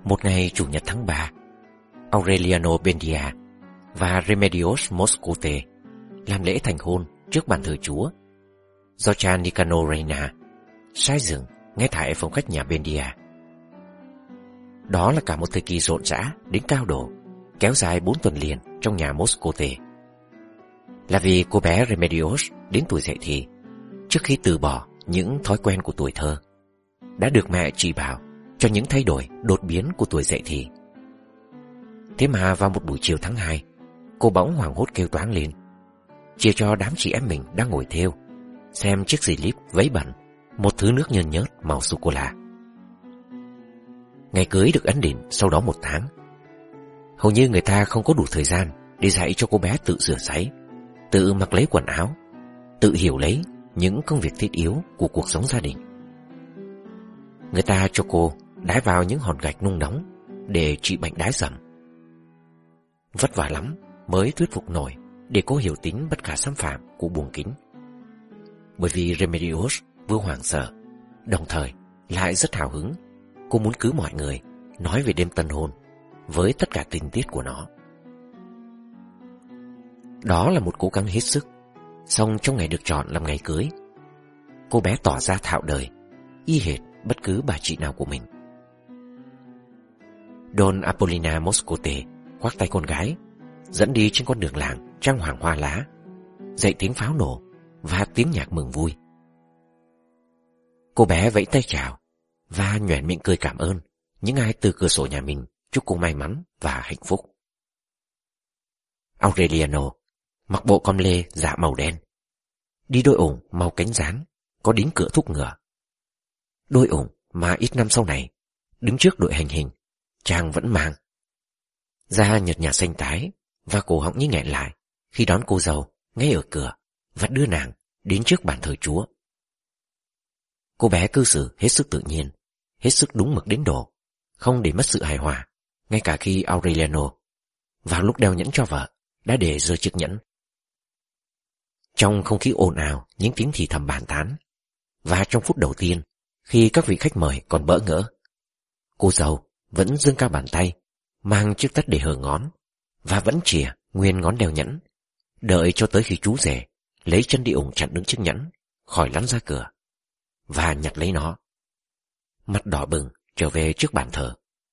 Một ngày Chủ nhật tháng 3, Aureliano Buendia và Remedios Moscote làm lễ thành hôn trước bàn thờ Chúa, do cha Nicanor Reina sai dựng ngay tại phòng khách nhà Buendia. Đó là cả một thời kỳ rộn rã đến cao độ, kéo dài 4 tuần liền trong nhà Moscote. Là vì cô bé Remedios đến tuổi dậy thì, trước khi từ bỏ những thói quen của tuổi thơ, đã được mẹ chỉ bảo cho những thay đổi đột biến của tuổi dậy thì. Thế mà vào một buổi chiều tháng 2, cô bỗng hoảng hốt kêu toáng lên, chia cho đám chị em mình đang ngồi thêu xem chiếc xì líp vấy bẩn một thứ nước nhơn nhớt màu sô-cô-la. Ngày cưới được ấn định sau đó 1 tháng. Hầu như người ta không có đủ thời gian để dạy cho cô bé tự rửa ráy, tự mặc lấy quần áo, tự hiểu lấy những công việc thiết yếu của cuộc sống gia đình. Người ta cho cô đái vào những hòn gạch nung nóng để trị bệnh đái dầm. Vất vả lắm mới thuyết phục nổi để cô hiểu tính bất khả xâm phạm của buồng kính. Bởi vì Remedios vừa hoảng sợ, đồng thời lại rất hào hứng. Cô muốn cứu mọi người nói về đêm tân hôn với tất cả tình tiết của nó. Đó là một cố gắng hết sức. Song trong ngày được chọn làm ngày cưới, cô bé tỏ ra thạo đời, y hệt bất cứ bà chị nào của mình. Don Apollina Moscote khoác tay con gái, dẫn đi trên con đường làng trang hoàng hoa lá, dậy tiếng pháo nổ và tiếng nhạc mừng vui. Cô bé vẫy tay chào và nhoẻn miệng cười cảm ơn những ai từ cửa sổ nhà mình chúc cô may mắn và hạnh phúc. Aureliano mặc bộ com lê dạ màu đen, đi đôi ủng màu cánh rán có đính cửa thúc ngựa. Đôi ủng mà ít năm sau này, đứng trước đội hành hình, chàng vẫn mang. Da nhợt nhạt xanh tái và cổ họng như nghẹn lại khi đón cô dâu ngay ở cửa và đưa nàng đến trước bàn thờ Chúa. Cô bé cư xử hết sức tự nhiên, hết sức đúng mực đến độ, không để mất sự hài hòa, ngay cả khi Aureliano, vào lúc đeo nhẫn cho vợ, đã để rơi chiếc nhẫn. Trong không khí ồn ào những tiếng thì thầm bàn tán, và trong phút đầu tiên, khi các vị khách mời còn bỡ ngỡ, cô dâu vẫn giương cao bàn tay, mang chiếc tất để hờ ngón, và vẫn chìa nguyên ngón đeo nhẫn, đợi cho tới khi chú rể lấy chân đi ủng chặn đứng chiếc nhẫn khỏi lăn ra cửa, và nhặt lấy nó. Mặt đỏ bừng trở về trước bàn thờ.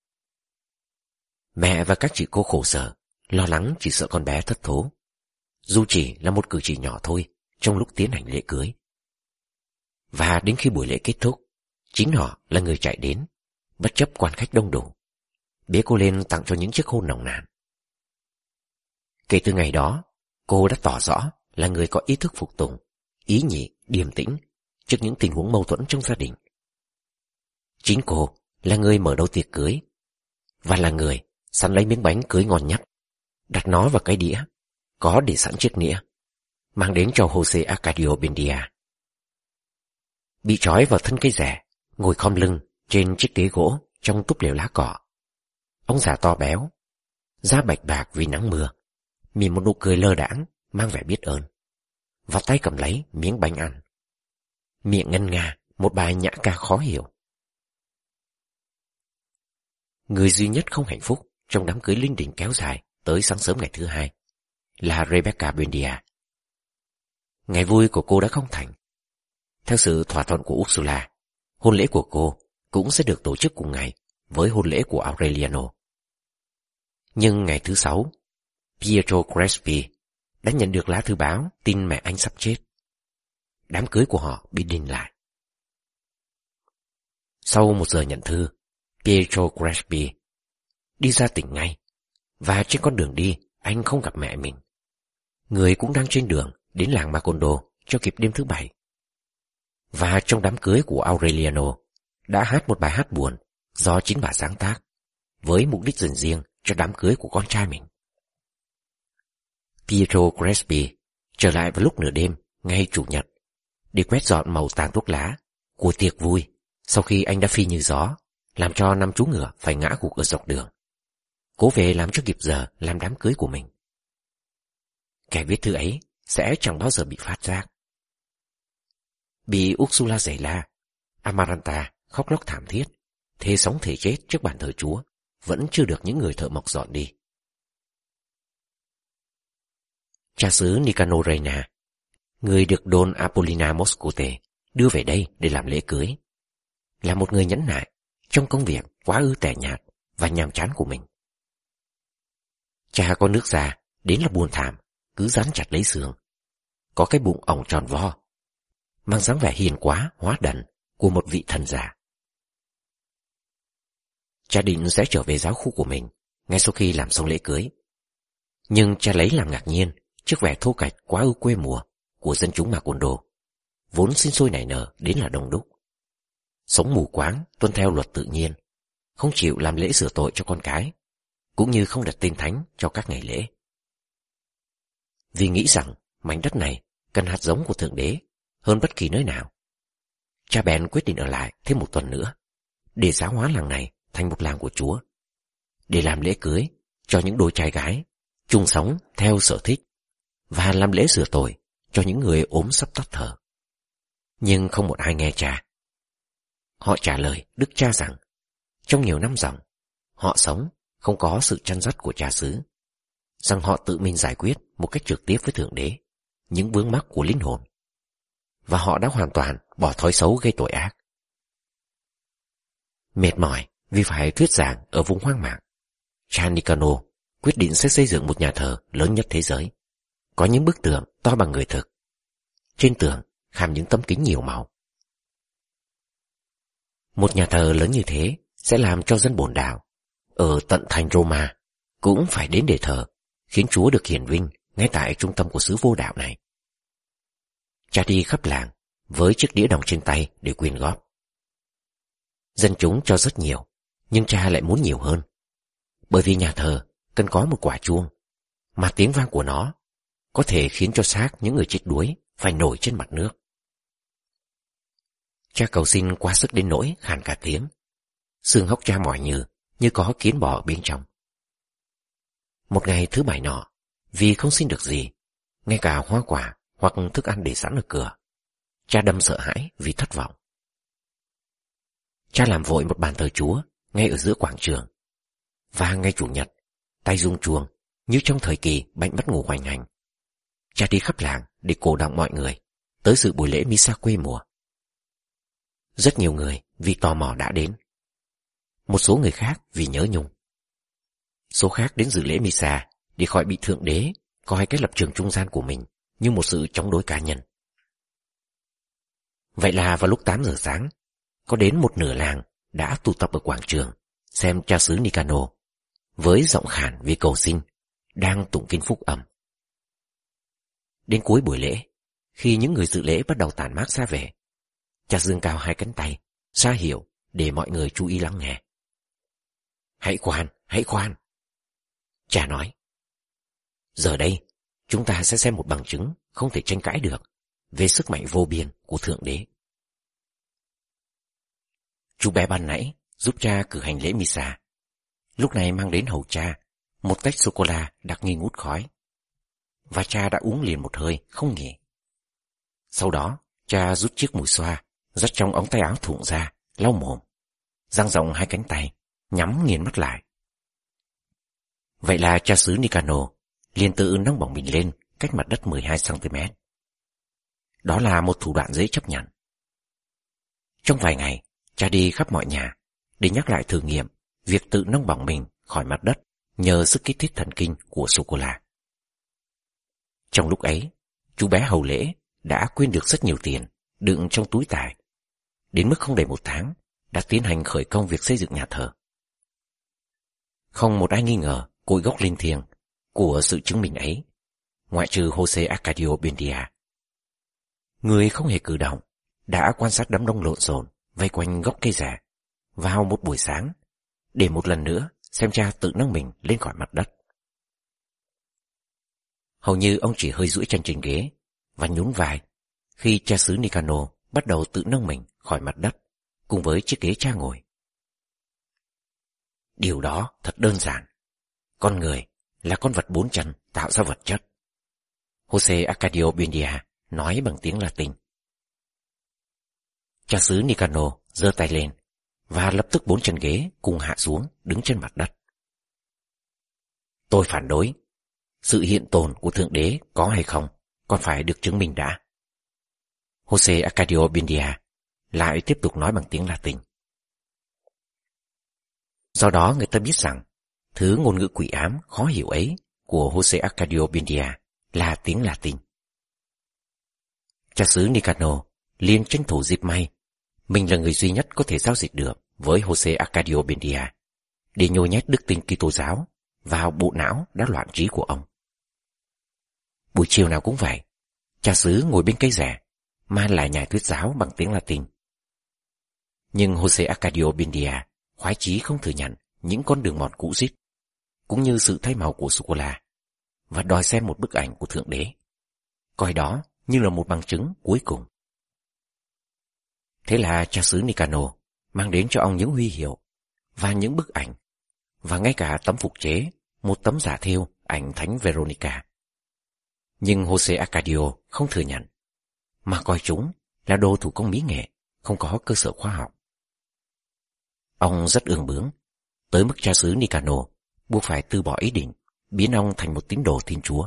Mẹ và các chị cô khổ sở, lo lắng chỉ sợ con bé thất thố, dù chỉ là một cử chỉ nhỏ thôi trong lúc tiến hành lễ cưới. Và đến khi buổi lễ kết thúc, chính họ là người chạy đến, bất chấp quan khách đông đủ, bế cô lên tặng cho những chiếc hôn nồng nàn. Kể từ ngày đó, cô đã tỏ rõ là người có ý thức phục tùng, ý nhị, điềm tĩnh trước những tình huống mâu thuẫn trong gia đình. Chính cô là người mở đầu tiệc cưới, và là người săn lấy miếng bánh cưới ngon nhất, đặt nó vào cái đĩa có để sẵn chiếc nĩa, mang đến cho Jose Arcadio Buendia. Bị trói vào thân cây rẻ, ngồi khom lưng trên chiếc ghế gỗ trong túp lều lá cỏ, ông già to béo, da bạch bạc vì nắng mưa, mỉm một nụ cười lơ đãng mang vẻ biết ơn, và tay cầm lấy miếng bánh ăn, miệng ngân nga một bài nhã ca khó hiểu. Người duy nhất không hạnh phúc trong đám cưới linh đình kéo dài tới sáng sớm ngày thứ 2 là Rebecca Buendia. Ngày vui của cô đã không thành. Theo sự thỏa thuận của Ursula, hôn lễ của cô cũng sẽ được tổ chức cùng ngày với hôn lễ của Aureliano. Nhưng ngày thứ 6, Pietro Crespi đã nhận được lá thư báo tin mẹ anh sắp chết. Đám cưới của họ bị đình lại. Sau 1 giờ nhận thư, Pietro Crespi đi ra tỉnh ngay, và trên con đường đi anh không gặp mẹ mình. Người cũng đang trên đường đến làng Macondo cho kịp đêm thứ 7. Và trong đám cưới của Aureliano đã hát một bài hát buồn do chính bà sáng tác, với mục đích dành riêng cho đám cưới của con trai mình. Pietro Crespi trở lại vào lúc nửa đêm ngay Chủ nhật để quét dọn màu tàn thuốc lá của tiệc vui, sau khi anh đã phi như gió, làm cho 5 chú ngựa phải ngã gục ở dọc đường, cố về làm cho kịp giờ làm đám cưới của mình. Kẻ viết thư ấy sẽ chẳng bao giờ bị phát giác. Bị Ursula giày la, Amaranta khóc lóc thảm thiết, thề sống thể chết trước bàn thờ Chúa vẫn chưa được những người thợ mộc dọn đi. Cha xứ Nicanor Reina, người được Don Apollina Moscote đưa về đây để làm lễ cưới, là một người nhẫn nại trong công việc quá ư tẻ nhạt và nhàm chán của mình. Cha có nước da đến là buồn thảm, cứ dán chặt lấy xương, có cái bụng ỏng tròn vo, mang dáng vẻ hiền quá hóa đần của một vị thần già. Cha định sẽ trở về giáo khu của mình ngay sau khi làm xong lễ cưới, nhưng cha lấy làm ngạc nhiên trước vẻ thô kệch quá ư quê mùa của dân chúng Macondo, vốn sinh sôi nảy nở đến là đông đúc, sống mù quáng tuân theo luật tự nhiên, không chịu làm lễ sửa tội cho con cái, cũng như không đặt tên thánh cho các ngày lễ. Vì nghĩ rằng mảnh đất này cần hạt giống của Thượng Đế hơn bất kỳ nơi nào, cha bèn quyết định ở lại thêm một tuần nữa để giáo hóa làng này thành một làng của Chúa, để làm lễ cưới cho những đôi trai gái chung sống theo sở thích, và làm lễ sửa tội cho những người ốm sắp tắt thở. Nhưng không một ai nghe cha. Họ trả lời đức cha rằng trong nhiều năm dòng họ sống không có sự chăn dắt của cha xứ, rằng họ tự mình giải quyết một cách trực tiếp với Thượng Đế những vướng mắc của linh hồn, và họ đã hoàn toàn bỏ thói xấu gây tội ác. Mệt mỏi vì phải thuyết giảng ở vùng hoang mạc, cha Nicanor quyết định sẽ xây dựng một nhà thờ lớn nhất thế giới, có những bức tường to bằng người thực, trên tường khảm những tấm kính nhiều màu. Một nhà thờ lớn như thế sẽ làm cho dân bổn đạo ở tận thành Roma cũng phải đến để thờ, khiến Chúa được hiển vinh ngay tại trung tâm của xứ vô đạo này. Cha đi khắp làng với chiếc đĩa đồng trên tay để quyên góp. Dân chúng cho rất nhiều, nhưng cha lại muốn nhiều hơn, bởi vì nhà thờ cần có một quả chuông, mà tiếng vang của nó có thể khiến cho xác những người chết đuối phải nổi trên mặt nước. Cha cầu xin quá sức đến nỗi khàn cả tiếng, xương hốc cha mỏi như có kiến bò ở bên trong. Một ngày thứ Bảy nọ, vì không xin được gì, ngay cả hoa quả hoặc thức ăn để sẵn ở cửa, cha đâm sợ hãi vì thất vọng. Cha làm vội một bàn thờ Chúa ngay ở giữa quảng trường, và ngày Chủ nhật, tay rung chuông như trong thời kỳ bệnh mất ngủ hoành hành, cha đi khắp làng để cổ động mọi người tới dự buổi lễ Misa quê mùa. Rất nhiều người vì tò mò đã đến, một số người khác vì nhớ nhung, số khác đến dự lễ Misa để khỏi bị Thượng Đế coi cái lập trường trung gian của mình như một sự chống đối cá nhân. Vậy là vào lúc 8 giờ sáng, có đến một nửa làng đã tụ tập ở quảng trường xem cha xứ Nicanor với giọng khản vì cầu xin, đang tụng kinh phúc ẩm. Đến cuối buổi lễ, khi những người dự lễ bắt đầu tản mát ra về, cha giương cao hai cánh tay ra hiệu để mọi người chú ý lắng nghe. Hãy khoan, cha nói. Giờ đây, chúng ta sẽ xem một bằng chứng không thể tranh cãi được về sức mạnh vô biên của Thượng Đế. Chú bé ban nãy giúp cha cử hành lễ Misa, lúc này mang đến hầu cha một tách sô-cô-la đặc nghi ngút khói, và cha đã uống liền một hơi không nghỉ. Sau đó, cha rút chiếc mùi xoa dắt trong ống tay áo thụng ra, lau mồm, dang rộng hai cánh tay, nhắm nghiền mắt lại. Vậy là cha xứ Nicanor liền tự nâng bỏng mình lên cách mặt đất 12 cm. Đó là một thủ đoạn dễ chấp nhận. Trong vài ngày, cha đi khắp mọi nhà để nhắc lại thử nghiệm việc tự nâng bỏng mình khỏi mặt đất nhờ sức kích thích thần kinh của sô-cô-la. Trong lúc ấy, chú bé hầu lễ đã quên được rất nhiều tiền đựng trong túi tài, đến mức không đầy một tháng đã tiến hành khởi công việc xây dựng nhà thờ. Không một ai nghi ngờ cội gốc linh thiêng của sự chứng minh ấy, ngoại trừ Jose Arcadio Buendia. Người không hề cử động đã quan sát đám đông lộn xộn vây quanh gốc cây rẻ vào một buổi sáng để một lần nữa xem cha tự nâng mình lên khỏi mặt đất. Hầu như ông chỉ hơi duỗi chân trên ghế và nhún vai khi cha xứ Nicanor bắt đầu tự nâng mình khỏi mặt đất cùng với chiếc ghế cha ngồi. Điều đó thật đơn giản. Con người là con vật bốn chân tạo ra vật chất. Jose Arcadio Buendia nói bằng tiếng Latin. Cha xứ Nicanor giơ tay lên và lập tức 4 chân ghế cùng hạ xuống, đứng trên mặt đất. Tôi phản đối. Sự hiện tồn của Thượng Đế có hay không còn phải được chứng minh đã. Jose Arcadio Buendia lại tiếp tục nói bằng tiếng Latin. Do đó người ta biết rằng thứ ngôn ngữ quỷ ám khó hiểu ấy của Jose Arcadio Buendia là tiếng Latin. Cha xứ Nicano liền tranh thủ dịp may mình là người duy nhất có thể giao dịch được với Jose Arcadio Buendia để nhồi nhét đức tin Kitô giáo vào bộ não đã loạn trí của ông. Buổi chiều nào cũng vậy, cha xứ ngồi bên cây rẻ mà lại nhảy thuyết giáo bằng tiếng Latin. Nhưng Jose Arcadio Buendia khoái chí không thừa nhận những con đường mòn cũ rít, cũng như sự thay màu của sô-cô-la, và đòi xem một bức ảnh của Thượng Đế, coi đó như là một bằng chứng cuối cùng. Thế là cha xứ Nicano mang đến cho ông những huy hiệu và những bức ảnh, và ngay cả tấm phục chế, một tấm giả thêu ảnh Thánh Veronica. Nhưng Jose Arcadio không thừa nhận, mà coi chúng là đồ thủ công mỹ nghệ, không có cơ sở khoa học. Ông rất ương bướng, tới mức cha xứ Nicano buộc phải từ bỏ ý định biến ông thành một tín đồ Thiên Chúa.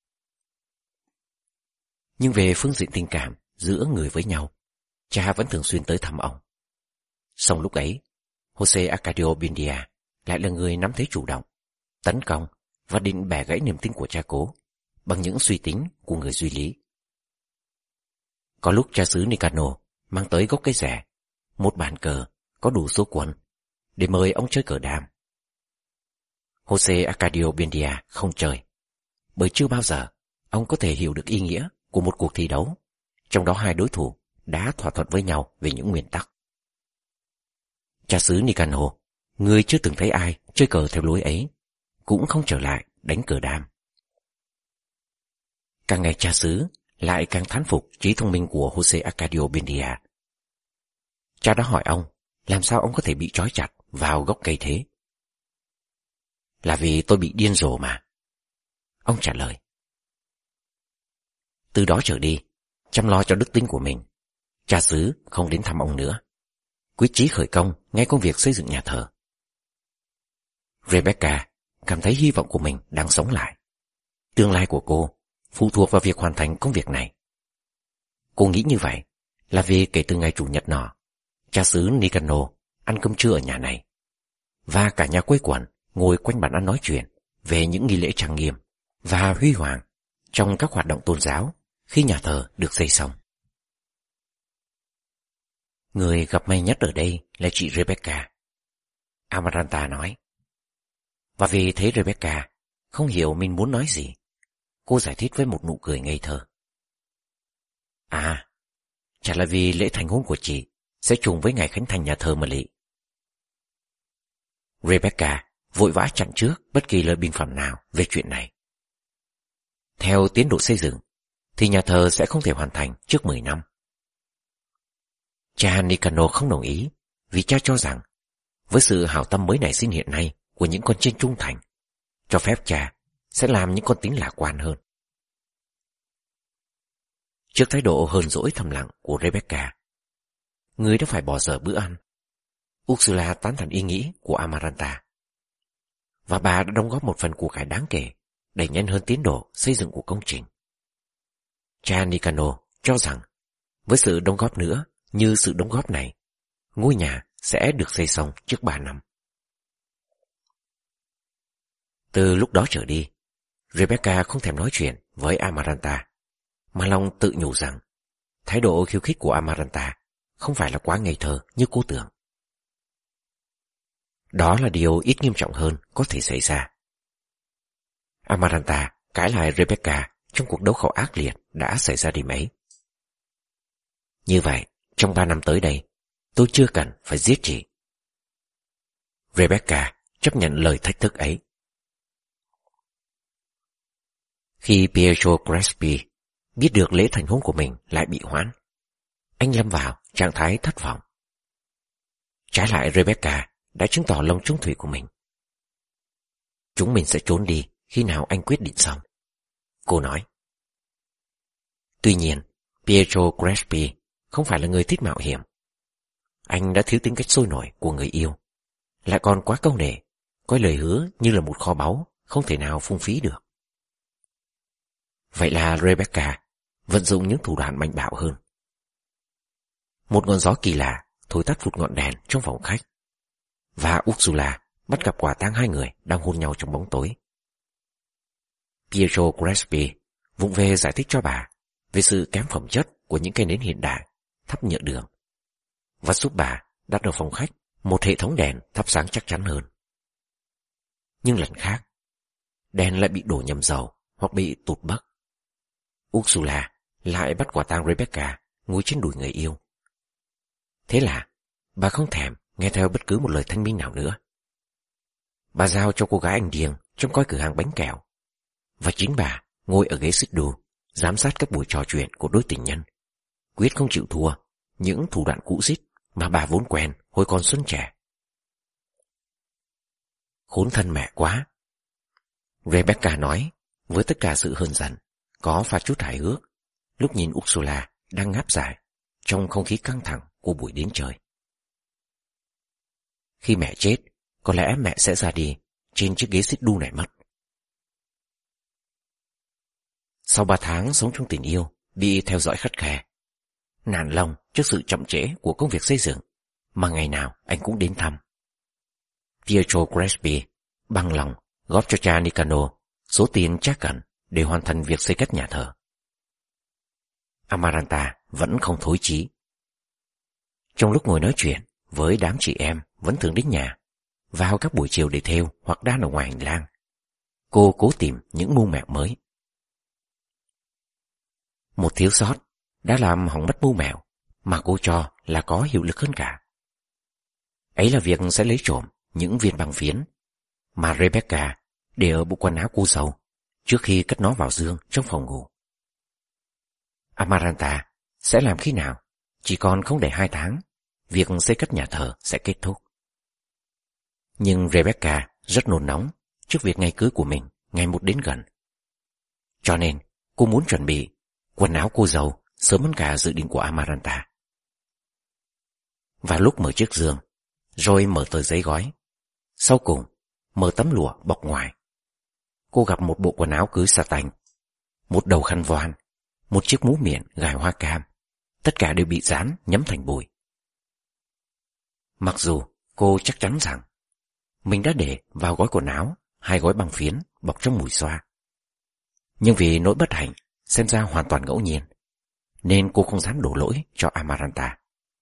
Nhưng về phương diện tình cảm giữa người với nhau, cha vẫn thường xuyên tới thăm ông. Song lúc ấy, Jose Arcadio Buendia lại là người nắm thế chủ động, tấn công và định bẻ gãy niềm tin của cha cố bằng những suy tính của người duy lý. Có lúc cha xứ Nicano mang tới gốc cây rẻ một bàn cờ có đủ số quân để mời ông chơi cờ đam. Jose Arcadio Buendia không chơi, bởi chưa bao giờ ông có thể hiểu được ý nghĩa của một cuộc thi đấu, trong đó hai đối thủ đã thỏa thuận với nhau về những nguyên tắc. Cha xứ Nicano, người chưa từng thấy ai chơi cờ theo lối ấy, cũng không trở lại đánh cờ đam. Càng ngày cha xứ lại càng thán phục trí thông minh của Jose Arcadio Buendia. Cha đã hỏi ông làm sao ông có thể bị trói chặt vào gốc cây thế. Là vì tôi bị điên rồ mà, ông trả lời. Từ đó trở đi, chăm lo cho đức tin của mình, cha xứ không đến thăm ông nữa, quyết chí khởi công ngay công việc xây dựng nhà thờ. Rebecca cảm thấy hy vọng của mình đang sống lại. Tương lai của cô phụ thuộc vào việc hoàn thành công việc này. Cô nghĩ như vậy là vì kể từ ngày chủ nhật nọ, cha xứ Nicano ăn cơm trưa ở nhà này, và cả nhà quây quần ngồi quanh bàn ăn nói chuyện về những nghi lễ trang nghiêm và huy hoàng trong các hoạt động tôn giáo khi nhà thờ được xây xong. Người gặp may nhất ở đây là chị Rebecca, Amaranta nói. Và vì thế Rebecca không hiểu mình muốn nói gì, cô giải thích với một nụ cười ngây thơ. À, chả là vì lễ thành hôn của chị sẽ trùng với ngày khánh thành nhà thờ mà lị. Rebecca vội vã chặn trước bất kỳ lời bình phẩm nào về chuyện này. Theo tiến độ xây dựng, thì nhà thờ sẽ không thể hoàn thành trước 10 năm. Cha Nicano không đồng ý, vì cha cho rằng với sự hảo tâm mới nảy sinh hiện nay của những con chiên trung thành, cho phép cha sẽ làm những con tính lạc quan hơn. Trước thái độ hờn dỗi thầm lặng của Rebecca, người đã phải bỏ dở bữa ăn, Ursula tán thành ý nghĩ của Amaranta, và bà đã đóng góp một phần của cải đáng kể đẩy nhanh hơn tiến độ xây dựng của công trình. Cha Nicano cho rằng với sự đóng góp nữa như sự đóng góp này, ngôi nhà sẽ được xây xong trước 3 năm. Từ lúc đó trở đi, Rebecca không thèm nói chuyện với Amaranta, mà lòng tự nhủ rằng thái độ khiêu khích của Amaranta không phải là quá ngây thơ như cô tưởng. Đó là điều ít nghiêm trọng hơn có thể xảy ra. Amaranta cãi lại Rebecca trong cuộc đấu khẩu ác liệt đã xảy ra đêm ấy. Như vậy, trong 3 năm tới đây, tôi chưa cần phải giết chị. Rebecca chấp nhận lời thách thức ấy. Khi Pietro Crespi biết được lễ thành hôn của mình lại bị hoãn, anh lâm vào trạng thái thất vọng. Trái lại, Rebecca đã chứng tỏ lòng trung thủy của mình. Chúng mình sẽ trốn đi khi nào anh quyết định xong, cô nói. Tuy nhiên, Pietro Crespi không phải là người thích mạo hiểm. anh đã thiếu tính cách sôi nổi của người yêu, lại còn quá câu nệ, coi lời hứa như là một kho báu không thể nào phung phí được. Vậy là Rebecca vận dụng những thủ đoạn mạnh bạo hơn. Một ngọn gió kỳ lạ thổi tắt phụt ngọn đèn trong phòng khách, và Ursula bắt gặp quả tang hai người đang hôn nhau trong bóng tối. Pietro Crespi vụng về giải thích cho bà về sự kém phẩm chất của những cây nến hiện đại thắp nhựa đường, và giúp bà đặt ở phòng khách một hệ thống đèn thắp sáng chắc chắn hơn. Nhưng lần khác, đèn lại bị đổ nhầm dầu hoặc bị tụt bắc. Ursula lại bắt quả tang Rebecca ngồi trên đùi người yêu. Thế là bà không thèm nghe theo bất cứ một lời thanh minh nào nữa. Bà giao cho cô gái anh điên trông coi cửa hàng bánh kẹo, và chính bà ngồi ở ghế xích đu giám sát các buổi trò chuyện của đôi tình nhân, quyết không chịu thua những thủ đoạn cũ rích mà bà vốn quen hồi còn xuân trẻ. Khốn thân mẹ quá, Rebecca nói với tất cả sự hờn giận, có pha chút hài hước, lúc nhìn Ursula đang ngáp dài trong không khí căng thẳng của buổi đến trời. Khi mẹ chết, có lẽ mẹ sẽ ra đi trên chiếc ghế xích đu này mất. Sau 3 tháng sống trong tình yêu bị theo dõi khắt khe, nản lòng trước sự chậm trễ của công việc xây dựng mà ngày nào anh cũng đến thăm, Pietro Crespi bằng lòng góp cho cha Nicano số tiền chắc cần để hoàn thành việc xây cất nhà thờ. Amaranta vẫn không thối chí. Trong lúc ngồi nói chuyện với đám chị em vẫn thường đến nhà vào các buổi chiều để thêu hoặc đan ở ngoài hành lang, cô cố tìm những mưu mẹo mới. Một thiếu sót đã làm hỏng mất mưu mẹo mà cô cho là có hiệu lực hơn cả. Ấy là việc sẽ lấy trộm những viên băng phiến mà Rebecca để ở bộ quần áo cô dâu trước khi cất nó vào giường trong phòng ngủ. Amaranta sẽ làm khi nào chỉ còn không đầy 2 tháng, việc xây cất nhà thờ sẽ kết thúc. Nhưng Rebecca rất nôn nóng trước việc ngày cưới của mình ngày một đến gần. Cho nên cô muốn chuẩn bị quần áo cô dâu sớm hơn cả dự định của Amaranta. Vào lúc mở chiếc giường, rồi mở tờ giấy gói, sau cùng mở tấm lụa bọc ngoài, cô gặp một bộ quần áo cưới satin, một đầu khăn voan, một chiếc mũ miệng gài hoa cam, tất cả đều bị dán nhắm thành bụi. Mặc dù cô chắc chắn rằng mình đã để vào gói quần áo 2 gói băng phiến bọc trong mùi xoa, nhưng vì nỗi bất hạnh xem ra hoàn toàn ngẫu nhiên, nên cô không dám đổ lỗi cho Amaranta.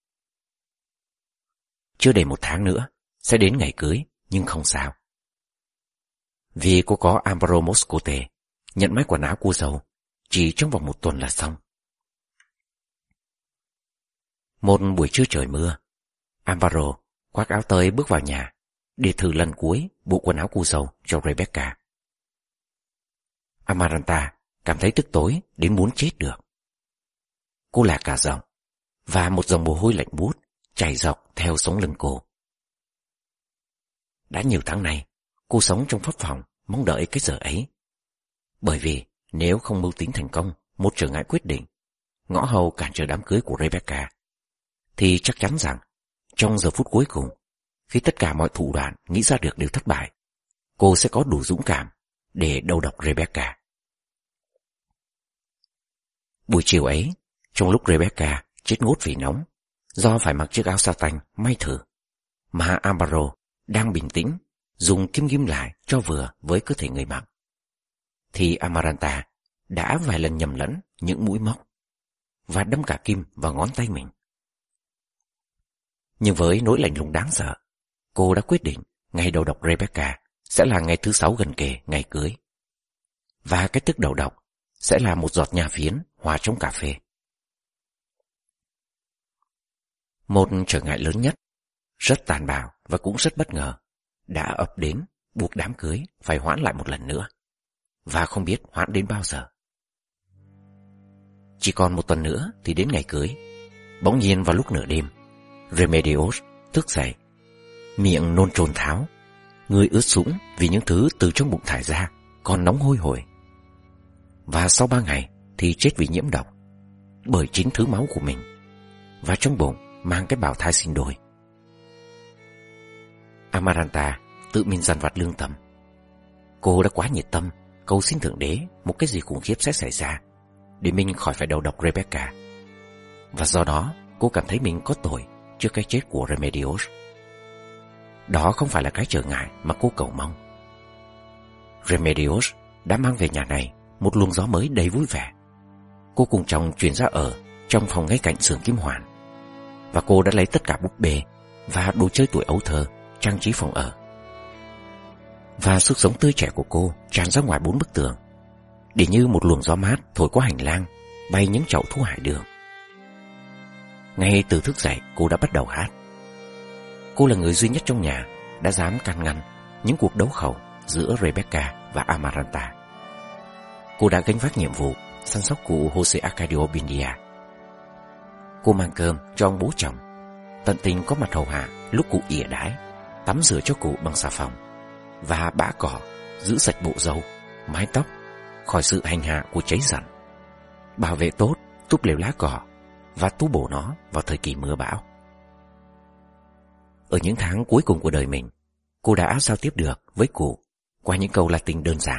Chưa đầy 1 tháng nữa sẽ đến ngày cưới, nhưng không sao, vì cô có Alvaro Moscote nhận máy quần áo cô dâu chỉ trong vòng 1 tuần là xong. Một buổi trưa trời mưa, Alvaro khoác áo tơi bước vào nhà để thử lần cuối bộ quần áo cô dâu cho Rebecca. Amaranta cảm thấy tức tối đến muốn chết được. Cô lạc cả giọng, và một dòng mồ hôi lạnh buốt chảy dọc theo sống lưng cô. Đã nhiều tháng nay, cô sống trong phấp phỏng mong đợi cái giờ ấy. Bởi vì nếu không mưu tính thành công một trở ngại quyết định, ngõ hầu cản trở đám cưới của Rebecca, thì chắc chắn rằng trong giờ phút cuối cùng, khi tất cả mọi thủ đoạn nghĩ ra được đều thất bại, cô sẽ có đủ dũng cảm để đầu độc Rebecca. Buổi chiều ấy, trong lúc Rebecca chết ngốt vì nóng do phải mặc chiếc áo satin may thử, mà Alvaro đang bình tĩnh dùng kim ghim lại cho vừa với cơ thể người mặc, thì Amaranta đã vài lần nhầm lẫn những mũi móc và đâm cả kim vào ngón tay mình. Nhưng với nỗi lạnh lùng đáng sợ, cô đã quyết định ngày đầu độc Rebecca sẽ là ngày thứ 6 gần kề ngày cưới, và cách thức đầu độc sẽ là một giọt nha phiến hòa trong cà phê. Một trở ngại lớn nhất, rất tàn bạo và cũng rất bất ngờ, đã ập đến buộc đám cưới phải hoãn lại một lần nữa, và không biết hoãn đến bao giờ. Chỉ còn 1 tuần nữa thì đến ngày cưới. Bỗng nhiên vào lúc nửa đêm, Remedios thức dậy, miệng nôn trồn tháo, người ướt sũng vì những thứ từ trong bụng thải ra còn nóng hôi hổi. Và sau 3 ngày thì chết vì nhiễm độc bởi chính thứ máu của mình, và trong bụng mang cái bào thai sinh đôi. Amaranta tự mình dằn vặt lương tâm. Cô đã quá nhiệt tâm cầu xin Thượng Đế một cái gì khủng khiếp sẽ xảy ra để mình khỏi phải đầu độc Rebecca. Và do đó cô cảm thấy mình có tội trước cái chết của Remedios. Đó không phải là cái trở ngại mà cô cầu mong. Remedios đã mang về nhà này một luồng gió mới đầy vui vẻ. Cô cùng chồng chuyển ra ở trong phòng ngay cạnh xưởng kim hoàn, và cô đã lấy tất cả búp bê và đồ chơi tuổi ấu thơ trang trí phòng ở. Và sức sống tươi trẻ của cô tràn ra ngoài 4 bức tường, để như một luồng gió mát thổi qua hành lang, bay những chậu thu hải đường. Ngay từ thức dậy cô đã bắt đầu hát. Cô là người duy nhất trong nhà đã dám can ngăn những cuộc đấu khẩu giữa Rebecca và Amaranta. Cô đã gánh vác nhiệm vụ săn sóc cụ Jose Arcadio Bindia. Cô mang cơm cho ông bố chồng, tận tình có mặt hầu hạ lúc cụ ỉa đái, tắm rửa cho cụ bằng xà phòng và bã cỏ, giữ sạch bộ râu, mái tóc khỏi sự hành hạ của cháy rắn, bảo vệ tốt túp lều lá cỏ và tu bổ nó vào thời kỳ mưa bão. Ở những tháng cuối cùng của đời mình, cô đã giao tiếp được với cụ qua những câu Latin đơn giản.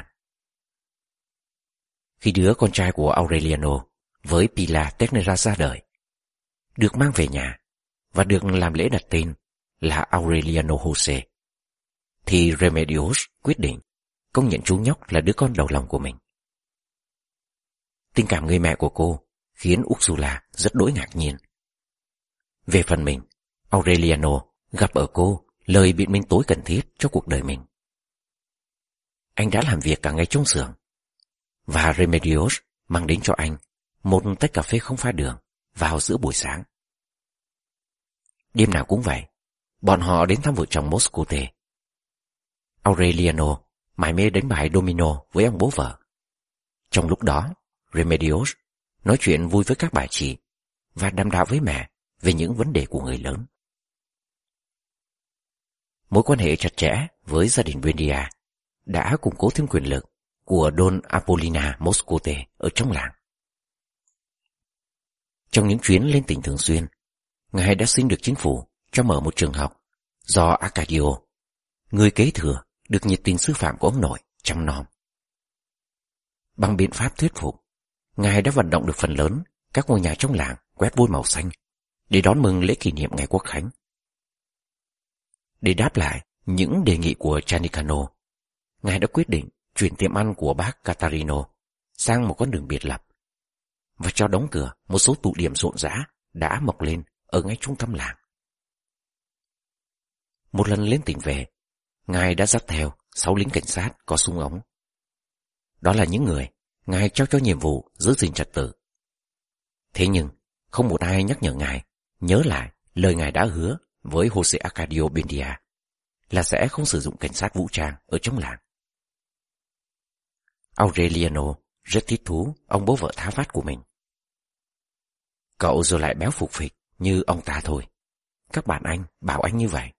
Khi đứa con trai của Aureliano với Pilar Ternera ra đời, được mang về nhà và được làm lễ đặt tên là Aureliano Jose, thì Remedios quyết định công nhận chú nhóc là đứa con đầu lòng của mình. Tình cảm người mẹ của cô khiến Ursula rất đỗi ngạc nhiên. Về phần mình, Aureliano gặp ở cô lời biện minh tối cần thiết cho cuộc đời mình. Anh đã làm việc cả ngày trong xưởng, và Remedios mang đến cho anh một tách cà phê không pha đường vào giữa buổi sáng. Đêm nào cũng vậy, bọn họ đến thăm vợ chồng Moscote. Aureliano mải mê đánh bài domino với ông bố vợ. Trong lúc đó, Remedios nói chuyện vui với các bà chị và đàm đạo với mẹ về những vấn đề của người lớn. Mối quan hệ chặt chẽ với gia đình Buendia đã củng cố thêm quyền lực của Don Apollina Moscote ở trong làng. Trong những chuyến lên tỉnh thường xuyên, ngài đã xin được chính phủ cho mở một trường học do Arcadio, người kế thừa, được nhiệt tình sư phạm của ông nội, chăm nom. Bằng biện pháp thuyết phục, ngài đã vận động được phần lớn các ngôi nhà trong làng quét vôi màu xanh để đón mừng lễ kỷ niệm ngày Quốc khánh. Để đáp lại những đề nghị của Chanicano, ngài đã quyết định chuyển tiệm ăn của bác Catarino sang một con đường biệt lập và cho đóng cửa một số tụ điểm rộn rã đã mọc lên ở ngay trung tâm làng. Một lần lên tỉnh về, ngài đã dắt theo 6 lính cảnh sát có súng ống. Đó là những người ngài trao cho nhiệm vụ giữ gìn trật tự. Thế nhưng không một ai nhắc nhở ngài nhớ lại lời ngài đã hứa với Jose Arcadio Bindia là sẽ không sử dụng cảnh sát vũ trang ở trong làng. Aureliano rất thích thú ông bố vợ tháo vát của mình. Cậu rồi lại béo phục phịch như ông ta thôi. Các bạn anh bảo anh như vậy.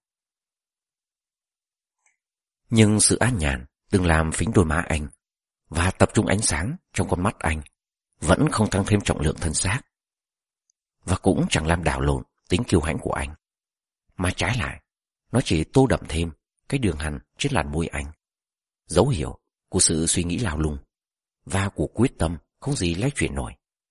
Nhưng sự an nhàn từng làm phính đôi má anh và tập trung ánh sáng trong con mắt anh vẫn không tăng thêm trọng lượng thân xác, và cũng chẳng làm đảo lộn tính kiêu hãnh của anh, mà trái lại nó chỉ tô đậm thêm cái đường hằn trên làn môi anh, dấu hiệu của sự suy nghĩ lao lung và của quyết tâm không gì lay chuyển nổi.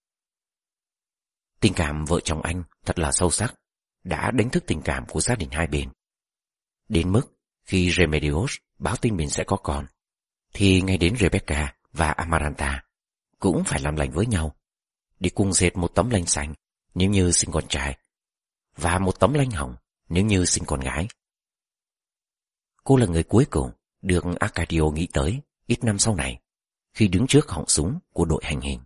Tình cảm vợ chồng anh thật là sâu sắc, đã đánh thức tình cảm của gia đình hai bên. Đến mức khi Remedios báo tin mình sẽ có con, thì ngay đến Rebecca và Amaranta cũng phải làm lành với nhau, để cùng dệt một tấm lanh xanh nếu như sinh con trai, và một tấm lanh hồng nếu như sinh con gái. Cô là người cuối cùng được Arcadio nghĩ tới ít năm sau này, khi đứng trước họng súng của đội hành hình.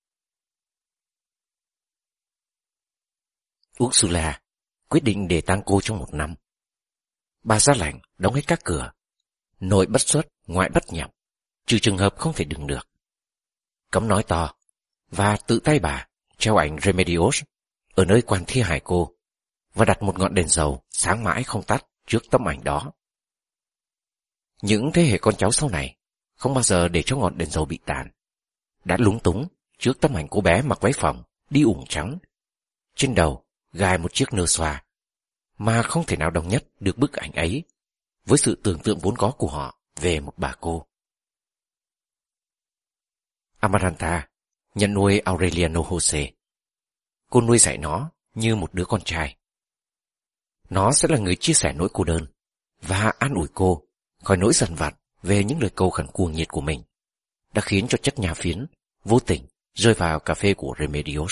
Ursula quyết định để tang cô trong 1 năm. Bà ra lệnh đóng hết các cửa, nội bất xuất, ngoại bất nhập, trừ trường hợp không thể đừng được. Cấm nói to, và tự tay bà treo ảnh Remedios ở nơi quan thi hài cô, và đặt một ngọn đèn dầu sáng mãi không tắt trước tấm ảnh đó. Những thế hệ con cháu sau này không bao giờ để cho ngọn đèn dầu bị tàn, đã lúng túng trước tấm ảnh cô bé mặc váy phồng đi ủng trắng, trên đầu gài một chiếc nơ xoa, mà không thể nào đồng nhất được bức ảnh ấy với sự tưởng tượng vốn có của họ về một bà cô. Amaranta nhận nuôi Aureliano Jose. Cô nuôi dạy nó như một đứa con trai. Nó sẽ là người chia sẻ nỗi cô đơn và an ủi cô khỏi nỗi dằn vặt về những lời câu khẩn cuồng nhiệt của mình đã khiến cho chất nhà phiến vô tình rơi vào cà phê của Remedios.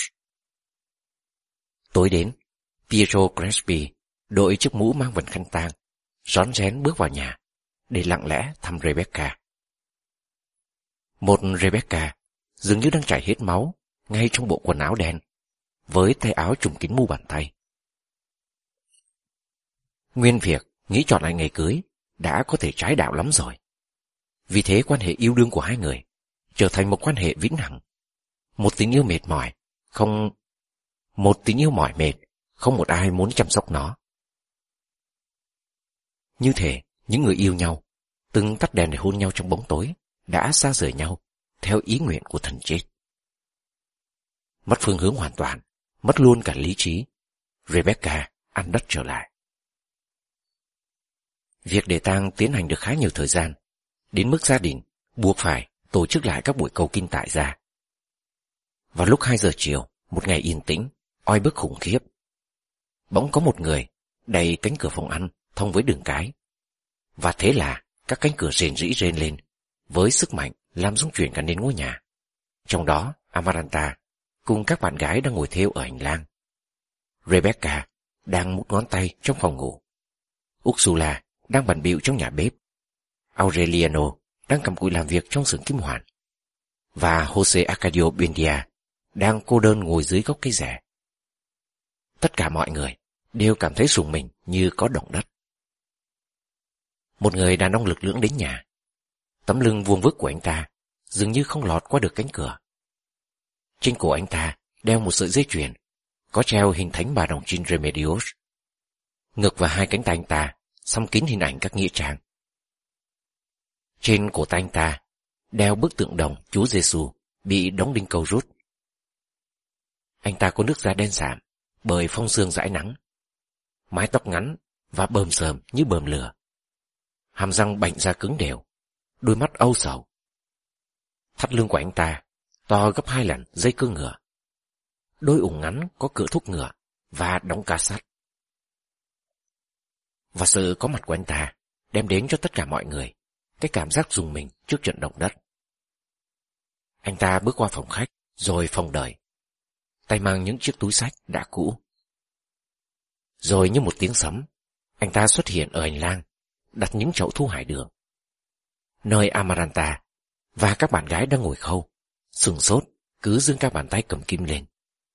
Tối đến, Pietro Crespi đội chiếc mũ mang vần khăn tang, rón rén bước vào nhà để lặng lẽ thăm Rebecca. Một Rebecca dường như đang chảy hết máu ngay trong bộ quần áo đen, với tay áo trùm kín mu bàn tay. Nguyên việc nghĩ chọn lại ngày cưới đã có thể trái đạo lắm rồi. Vì thế quan hệ yêu đương của hai người trở thành một quan hệ vĩnh hằng, một tình yêu mệt mỏi, một tình yêu mỏi mệt, không một ai muốn chăm sóc nó. Như thể những người yêu nhau, từng tắt đèn để hôn nhau trong bóng tối, đã xa rời nhau theo ý nguyện của thần chết. Mất phương hướng hoàn toàn, mất luôn cả lý trí, Rebecca ăn đất trở lại. Việc để tang tiến hành được khá nhiều thời gian, đến mức gia đình buộc phải tổ chức lại các buổi cầu kinh tại gia. Vào lúc 2 giờ chiều, một ngày yên tĩnh, oi bức khủng khiếp, bỗng có một người đẩy cánh cửa phòng ăn thông với đường cái, và thế là các cánh cửa rền rĩ rên lên với sức mạnh làm rung chuyển cả nền ngôi nhà. Trong đó Amaranta cùng các bạn gái đang ngồi thêu ở hành lang. Rebecca đang mút ngón tay trong phòng ngủ. Ursula đang bận bịu trong nhà bếp. Aureliano đang cầm cụi làm việc trong xưởng kim hoàn. Và Jose Arcadio Buendia đang cô đơn ngồi dưới gốc cây rẻ. Tất cả mọi người đều cảm thấy rùng mình như có động đất. Một người đàn ông lực lưỡng đến nhà. Tấm lưng vuông vức của anh ta dường như không lọt qua được cánh cửa. Trên cổ anh ta đeo một sợi dây chuyền có treo hình thánh bà đồng trinh Remedios. Ngực và hai cánh tay anh ta xăm kín hình ảnh các nghĩa trang. Trên cổ tay anh ta đeo bức tượng đồng Chúa Giêsu bị đóng đinh cầu rút. Anh ta có nước da đen sạm bởi phong sương dãi nắng, mái tóc ngắn và bờm sờm như bờm lửa, hàm răng bảnh ra cứng đều, đôi mắt âu sầu. Thắt lưng của anh ta to gấp 2 lần dây cương ngựa, đôi ủng ngắn có cựa thúc ngựa và đóng ca sắt. Và sự có mặt của anh ta đem đến cho tất cả mọi người cái cảm giác rùng mình trước trận động đất. Anh ta bước qua phòng khách rồi phòng đợi, tay mang những chiếc túi xách đã cũ. Rồi như một tiếng sấm, anh ta xuất hiện ở hành lang, đặt những chậu thu hải đường, nơi Amaranta và các bạn gái đang ngồi khâu, sửng sốt, cứ giương các bàn tay cầm kim lên.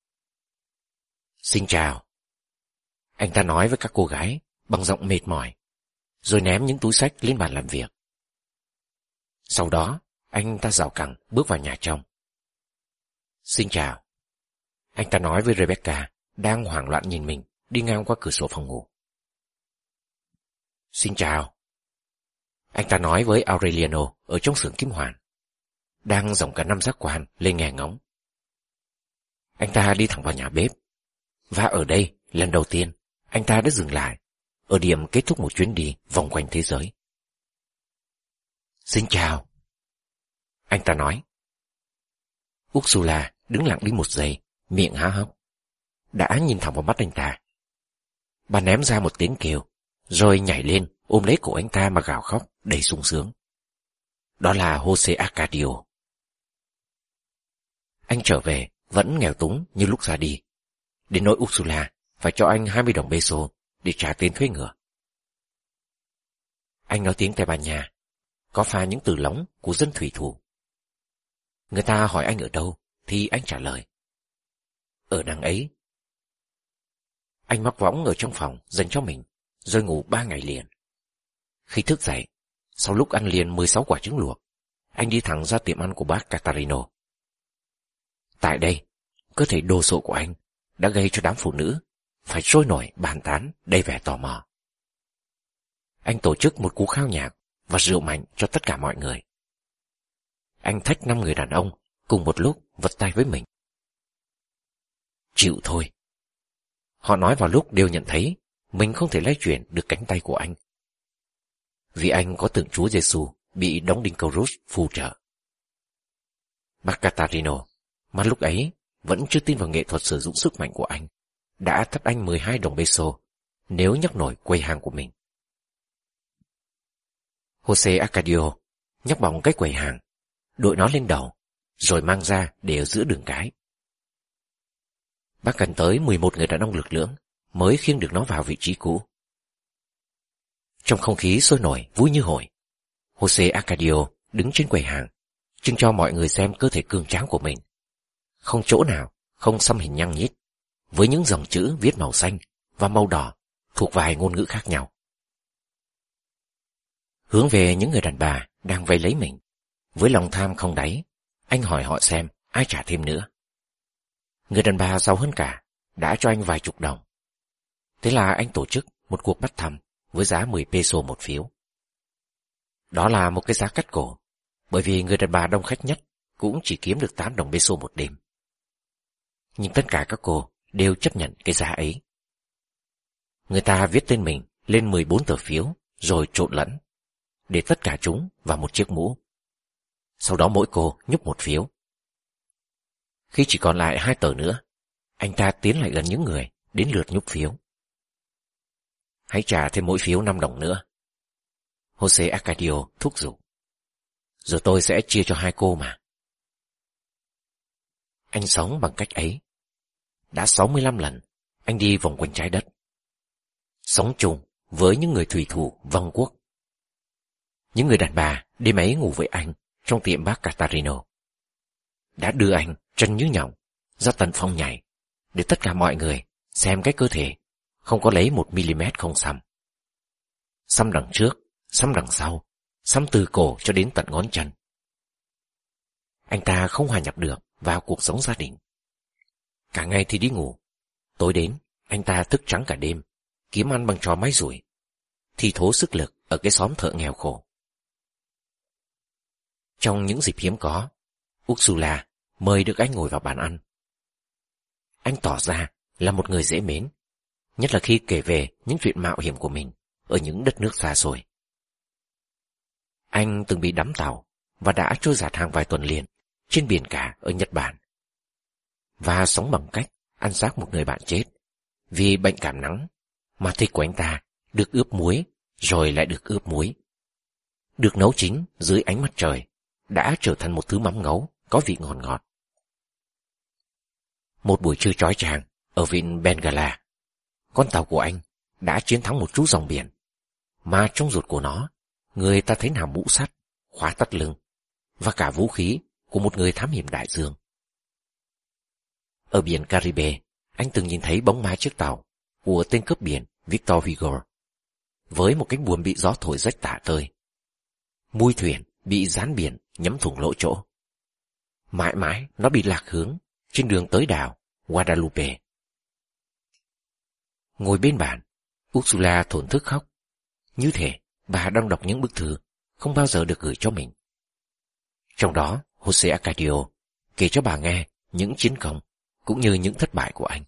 Xin chào, anh ta nói với các cô gái bằng giọng mệt mỏi, rồi ném những túi xách lên bàn làm việc. Sau đó, anh ta rào cẳng bước vào nhà trong. Xin chào, anh ta nói với Rebecca đang hoảng loạn nhìn mình đi ngang qua cửa sổ phòng ngủ. Xin chào, anh ta nói với Aureliano ở trong xưởng kim hoàn, đang dòng cả 5 giác quan lên nghe ngóng. Anh ta đi thẳng vào nhà bếp, và ở đây lần đầu tiên anh ta đã dừng lại ở điểm kết thúc một chuyến đi vòng quanh thế giới. Xin chào, anh ta nói. Ursula đứng lặng đi một giây, miệng há hốc, đã nhìn thẳng vào mắt anh ta. Bà ném ra một tiếng kêu, rồi nhảy lên ôm lấy cổ anh ta mà gào khóc đầy sung sướng. Đó là Jose Arcadio. Anh trở về vẫn nghèo túng như lúc ra đi, đến nỗi Ursula phải cho anh 20 đồng peso để trả tiền thuê ngựa. Anh nói tiếng Tây Ban Nha, có pha những từ lóng của dân thủy thủ. Người ta hỏi anh ở đâu thì anh trả lời: ở đằng ấy. Anh mắc võng ở trong phòng dành cho mình, rồi ngủ 3 ngày liền. Khi thức dậy, sau lúc ăn liền 16 quả trứng luộc, anh đi thẳng ra tiệm ăn của bác Catarino. Tại đây, cơ thể đồ sộ của anh đã gây cho đám phụ nữ phải sôi nổi bàn tán đầy vẻ tò mò. Anh tổ chức một cú khao nhạc và rượu mạnh cho tất cả mọi người. Anh thách 5 người đàn ông cùng một lúc vật tay với mình. Chịu thôi. Họ nói vào lúc đều nhận thấy mình không thể lay chuyển được cánh tay của anh, vì anh có tượng Chúa Giêsu bị đóng đinh cầu Rus phù trợ. Bác Catarino, mà lúc ấy vẫn chưa tin vào nghệ thuật sử dụng sức mạnh của anh, đã thắt anh 12 đồng peso nếu nhấc nổi quầy hàng của mình. Jose Arcadio nhấc bỏng cái quầy hàng, đội nó lên đầu, rồi mang ra để ở giữa đường cái. Bác cần tới 11 người đàn ông lực lưỡng mới khiêng được nó vào vị trí cũ. Trong không khí sôi nổi vui như hồi, Jose Arcadio đứng trên quầy hàng, trưng cho mọi người xem cơ thể cường tráng của mình. Không chỗ nào không xăm hình nhăng nhít, với những dòng chữ viết màu xanh và màu đỏ thuộc vài ngôn ngữ khác nhau. Hướng về những người đàn bà đang vây lấy mình, với lòng tham không đáy, anh hỏi họ xem ai trả thêm nữa. Người đàn bà giàu hơn cả đã cho anh vài chục đồng. Thế là anh tổ chức một cuộc bắt thăm với giá 10 peso một phiếu. Đó là một cái giá cắt cổ, bởi vì người đàn bà đông khách nhất cũng chỉ kiếm được 8 đồng peso một đêm. Nhưng tất cả các cô đều chấp nhận cái giá ấy. Người ta viết tên mình lên 14 tờ phiếu rồi trộn lẫn, để tất cả chúng vào một chiếc mũ. Sau đó mỗi cô nhúc một phiếu. Khi chỉ còn lại 2 tờ nữa, anh ta tiến lại gần những người đến lượt nhúc phiếu. Hãy trả thêm mỗi phiếu 5 đồng nữa, Jose Arcadio thúc giục. Giờ tôi sẽ chia cho 2 cô mà. Anh sống bằng cách ấy. Đã 65 lần anh đi vòng quanh trái đất, sống chung với những người thủy thủ vong quốc. Những người đàn bà đêm ấy ngủ với anh trong tiệm bác Catarino, đã đưa anh chân như nhộng ra tận phòng nhảy, để tất cả mọi người xem cái cơ thể không có lấy 1 mm không xăm. Xăm đằng trước, xăm đằng sau, xăm từ cổ cho đến tận ngón chân. Anh ta không hòa nhập được vào cuộc sống gia đình. Cả ngày thì đi ngủ, tối đến anh ta thức trắng cả đêm, kiếm ăn bằng trò máy rủi, thi thố sức lực ở cái xóm thợ nghèo khổ. Trong những dịp hiếm có, Ursula mời được anh ngồi vào bàn ăn. Anh tỏ ra là một người dễ mến, nhất là khi kể về những chuyện mạo hiểm của mình ở những đất nước xa xôi. Anh từng bị đắm tàu và đã trôi dạt hàng vài tuần liền trên biển cả ở Nhật Bản, và sống bằng cách ăn xác một người bạn chết vì bệnh cảm nắng, mà thịt của anh ta được ướp muối rồi lại được ướp muối, được nấu chín dưới ánh mặt trời, đã trở thành một thứ mắm ngấu có vị ngọt ngọt. Một buổi trưa chói chang ở vịnh Bengala, con tàu của anh đã chiến thắng một chú rồng biển, mà trong ruột của nó người ta thấy hàm mũ sắt, khóa tắt lưng và cả vũ khí của một người thám hiểm đại dương. Ở biển Caribe, anh từng nhìn thấy bóng ma chiếc tàu của tên cướp biển Victor Hugo, với một cánh buồm bị gió thổi rách tả tơi, mui thuyền bị gián biển nhắm thủng lỗ chỗ. Mãi mãi nó bị lạc hướng trên đường tới đảo Guadalupe. Ngồi bên bàn, Ursula thổn thức khóc, như thể bà đang đọc những bức thư không bao giờ được gửi cho mình. Trong đó, Jose Arcadio kể cho bà nghe những chiến công cũng như những thất bại của anh.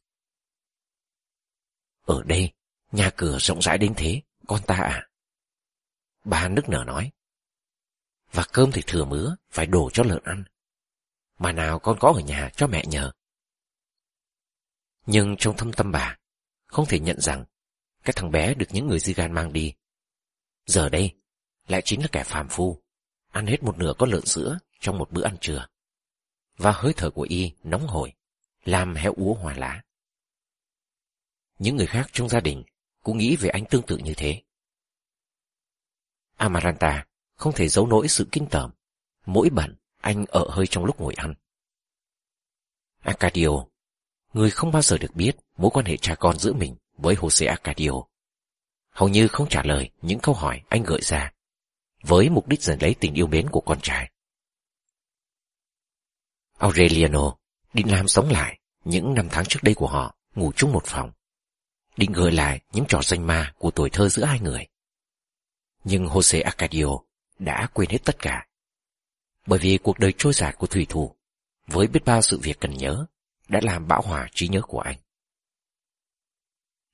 Ở đây, nhà cửa rộng rãi đến thế, con ta à? Bà nức nở nói. Và cơm thì thừa mứa, phải đổ cho lợn ăn. Mà nào con có ở nhà cho mẹ nhờ. Nhưng trong thâm tâm bà, không thể nhận rằng cái thằng bé được những người Zigan mang đi, giờ đây lại chính là kẻ phàm phu, ăn hết một nửa con lợn sữa trong một bữa ăn trưa. Và hơi thở của y nóng hổi, làm héo úa hoa lá. Những người khác trong gia đình cũng nghĩ về anh tương tự như thế. Amaranta không thể giấu nổi sự kinh tởm mỗi bận anh ở hơi trong lúc ngồi ăn. Arcadio, người không bao giờ được biết mối quan hệ cha con giữa mình với Jose Arcadio, hầu như không trả lời những câu hỏi anh gợi ra, với mục đích giành lấy tình yêu mến của con trai. Aureliano định làm sống lại những năm tháng trước đây của họ ngủ chung một phòng, định gợi lại những trò danh ma của tuổi thơ giữa hai người. Nhưng Jose Arcadio đã quên hết tất cả, bởi vì cuộc đời trôi dạt của thủy thủ với biết bao sự việc cần nhớ đã làm bão hòa trí nhớ của anh.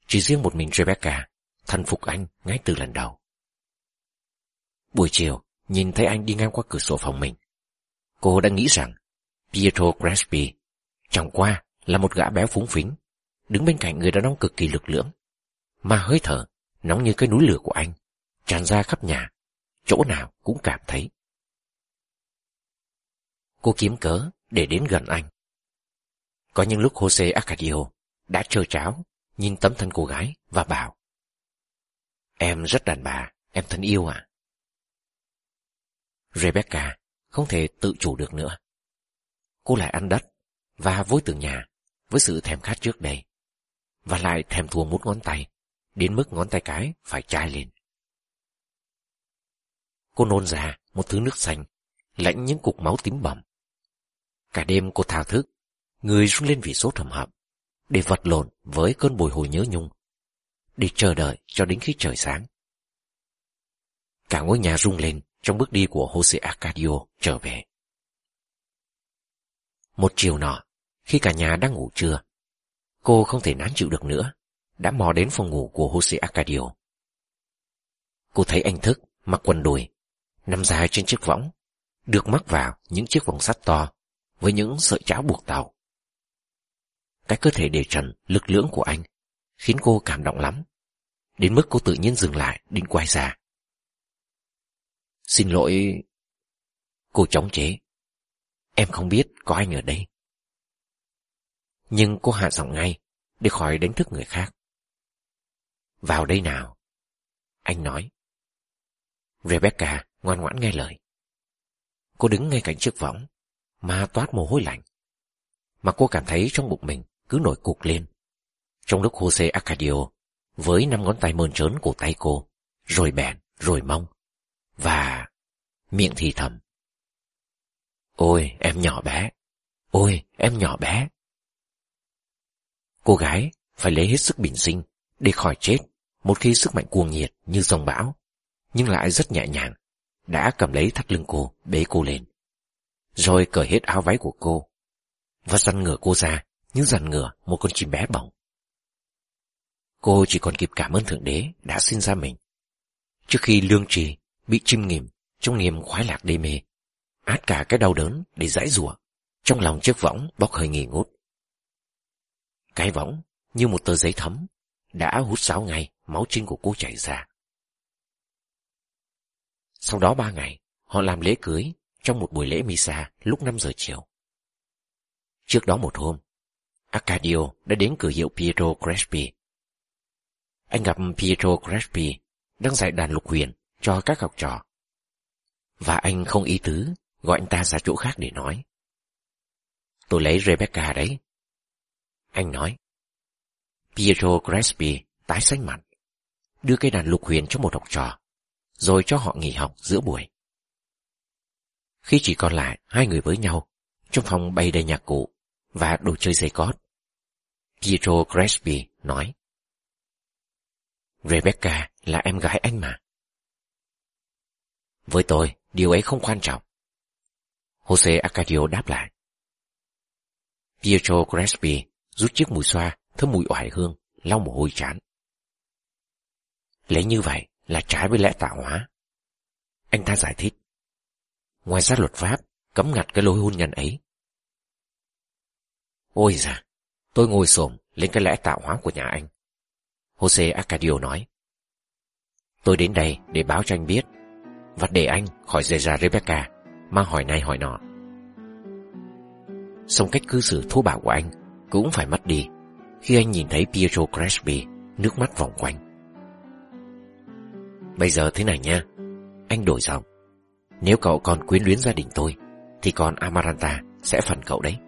Chỉ riêng một mình Rebecca thân phục anh ngay từ lần đầu. Buổi chiều, nhìn thấy anh đi ngang qua cửa sổ phòng mình, cô đã nghĩ rằng Pietro Crespi chẳng qua là một gã béo phúng phính, đứng bên cạnh người đàn ông cực kỳ lực lưỡng, mà hơi thở nóng như cái núi lửa của anh tràn ra khắp nhà, chỗ nào cũng cảm thấy. Cô kiếm cớ để đến gần anh. Có những lúc Jose Arcadio đã trơ tráo nhìn tấm thân cô gái và bảo: "Em rất đàn bà, em thân yêu à?" Rebecca không thể tự chủ được nữa. Cô lại ăn đất và vối tường nhà với sự thèm khát trước đây, và lại thèm thuồng mút ngón tay đến mức ngón tay cái phải chai lên. Cô nôn ra một thứ nước xanh lạnh những cục máu tím bầm. Cả đêm cô thao thức, người run lên vì sốt hầm hập, để vật lộn với cơn bồi hồi nhớ nhung, để chờ đợi cho đến khi trời sáng. Cả ngôi nhà rung lên trong bước đi của Jose Arcadio trở về. Một chiều nọ, khi cả nhà đang ngủ trưa, cô không thể nán chịu được nữa, đã mò đến phòng ngủ của Jose Arcadio. Cô thấy anh thức, mặc quần đùi, nằm dài trên chiếc võng, được mắc vào những chiếc vòng sắt to với những sợi cháo buộc tàu. Cái cơ thể để trần lực lưỡng của anh khiến cô cảm động lắm, đến mức cô tự nhiên dừng lại định quay ra. "Xin lỗi," cô chống chế, "em không biết có anh ở đây." Nhưng cô hạ giọng ngay để khỏi đánh thức người khác. "Vào đây nào," anh nói. Rebecca ngoan ngoãn nghe lời. Cô đứng ngay cạnh chiếc võng mà toát mồ hôi lạnh, mà cô cảm thấy trong bụng mình cứ nổi cục lên, trong lúc Jose Arcadio với 5 ngón tay mơn trớn cổ tay cô, rồi bẹn, rồi mông, và miệng thì thầm: "Ôi em nhỏ bé, ôi em nhỏ bé." Cô gái phải lấy hết sức bình sinh để khỏi chết một khi sức mạnh cuồng nhiệt như dòng bão, nhưng lại rất nhẹ nhàng, đã cầm lấy thắt lưng cô, bế cô lên, rồi cởi hết áo váy của cô và dằn ngửa cô ra như dằn ngửa một con chim bé bỏng. Cô chỉ còn kịp cảm ơn Thượng Đế đã sinh ra mình, trước khi lương tri bị chìm nghỉm trong niềm khoái lạc đê mê, át cả cái đau đớn để giãy giụa trong lòng chiếc võng bốc hơi nghỉ ngút. Cái võng như một tờ giấy thấm đã hút sáo ngay máu trinh của cô chảy ra. Sau đó 3 ngày, họ làm lễ cưới trong một buổi lễ misa lúc 5 giờ chiều. Trước đó một hôm, Arcadio đã đến cửa hiệu Pietro Crespi. Anh gặp Pietro Crespi đang dạy đàn lục huyền cho các học trò, và anh không ý tứ gọi anh ta ra chỗ khác để nói. "Tôi lấy Rebecca đấy," anh nói. Pietro Crespi tái xanh mặt, đưa cây đàn lục huyền cho một học trò, rồi cho họ nghỉ học giữa buổi. Khi chỉ còn lại 2 người với nhau, trong phòng bày đầy nhạc cụ và đồ chơi dây cót, Pietro Crespi nói: "Rebecca là em gái anh mà." "Với tôi, điều ấy không quan trọng," Jose Arcadio đáp lại. Pietro Crespi rút chiếc mùi xoa thơm mùi oải hương, lau mồ hôi trán. "Lấy như vậy là trái với lẽ tạo hóa," anh ta giải thích. "Ngoài ra luật pháp cấm ngặt cái lối hôn nhân ấy." "Ôi da, tôi ngồi xổm lên cái lẽ tạo hóa của nhà anh," Jose Arcadio nói. "Tôi đến đây để báo cho anh biết, và để anh khỏi dè ra Rebecca mà hỏi này hỏi nọ." Song cách cư xử thô bạo của anh cũng phải mất đi khi anh nhìn thấy Pietro Crespi nước mắt vòng quanh. "Bây giờ thế này nha," anh đổi giọng. "Nếu cậu còn quyến luyến gia đình tôi, thì con Amaranta sẽ phần cậu đấy."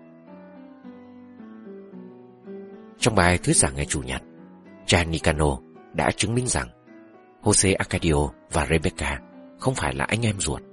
Trong bài thuyết giảng ngày Chủ nhật, cha Nicano đã chứng minh rằng Jose Arcadio và Rebecca không phải là anh em ruột.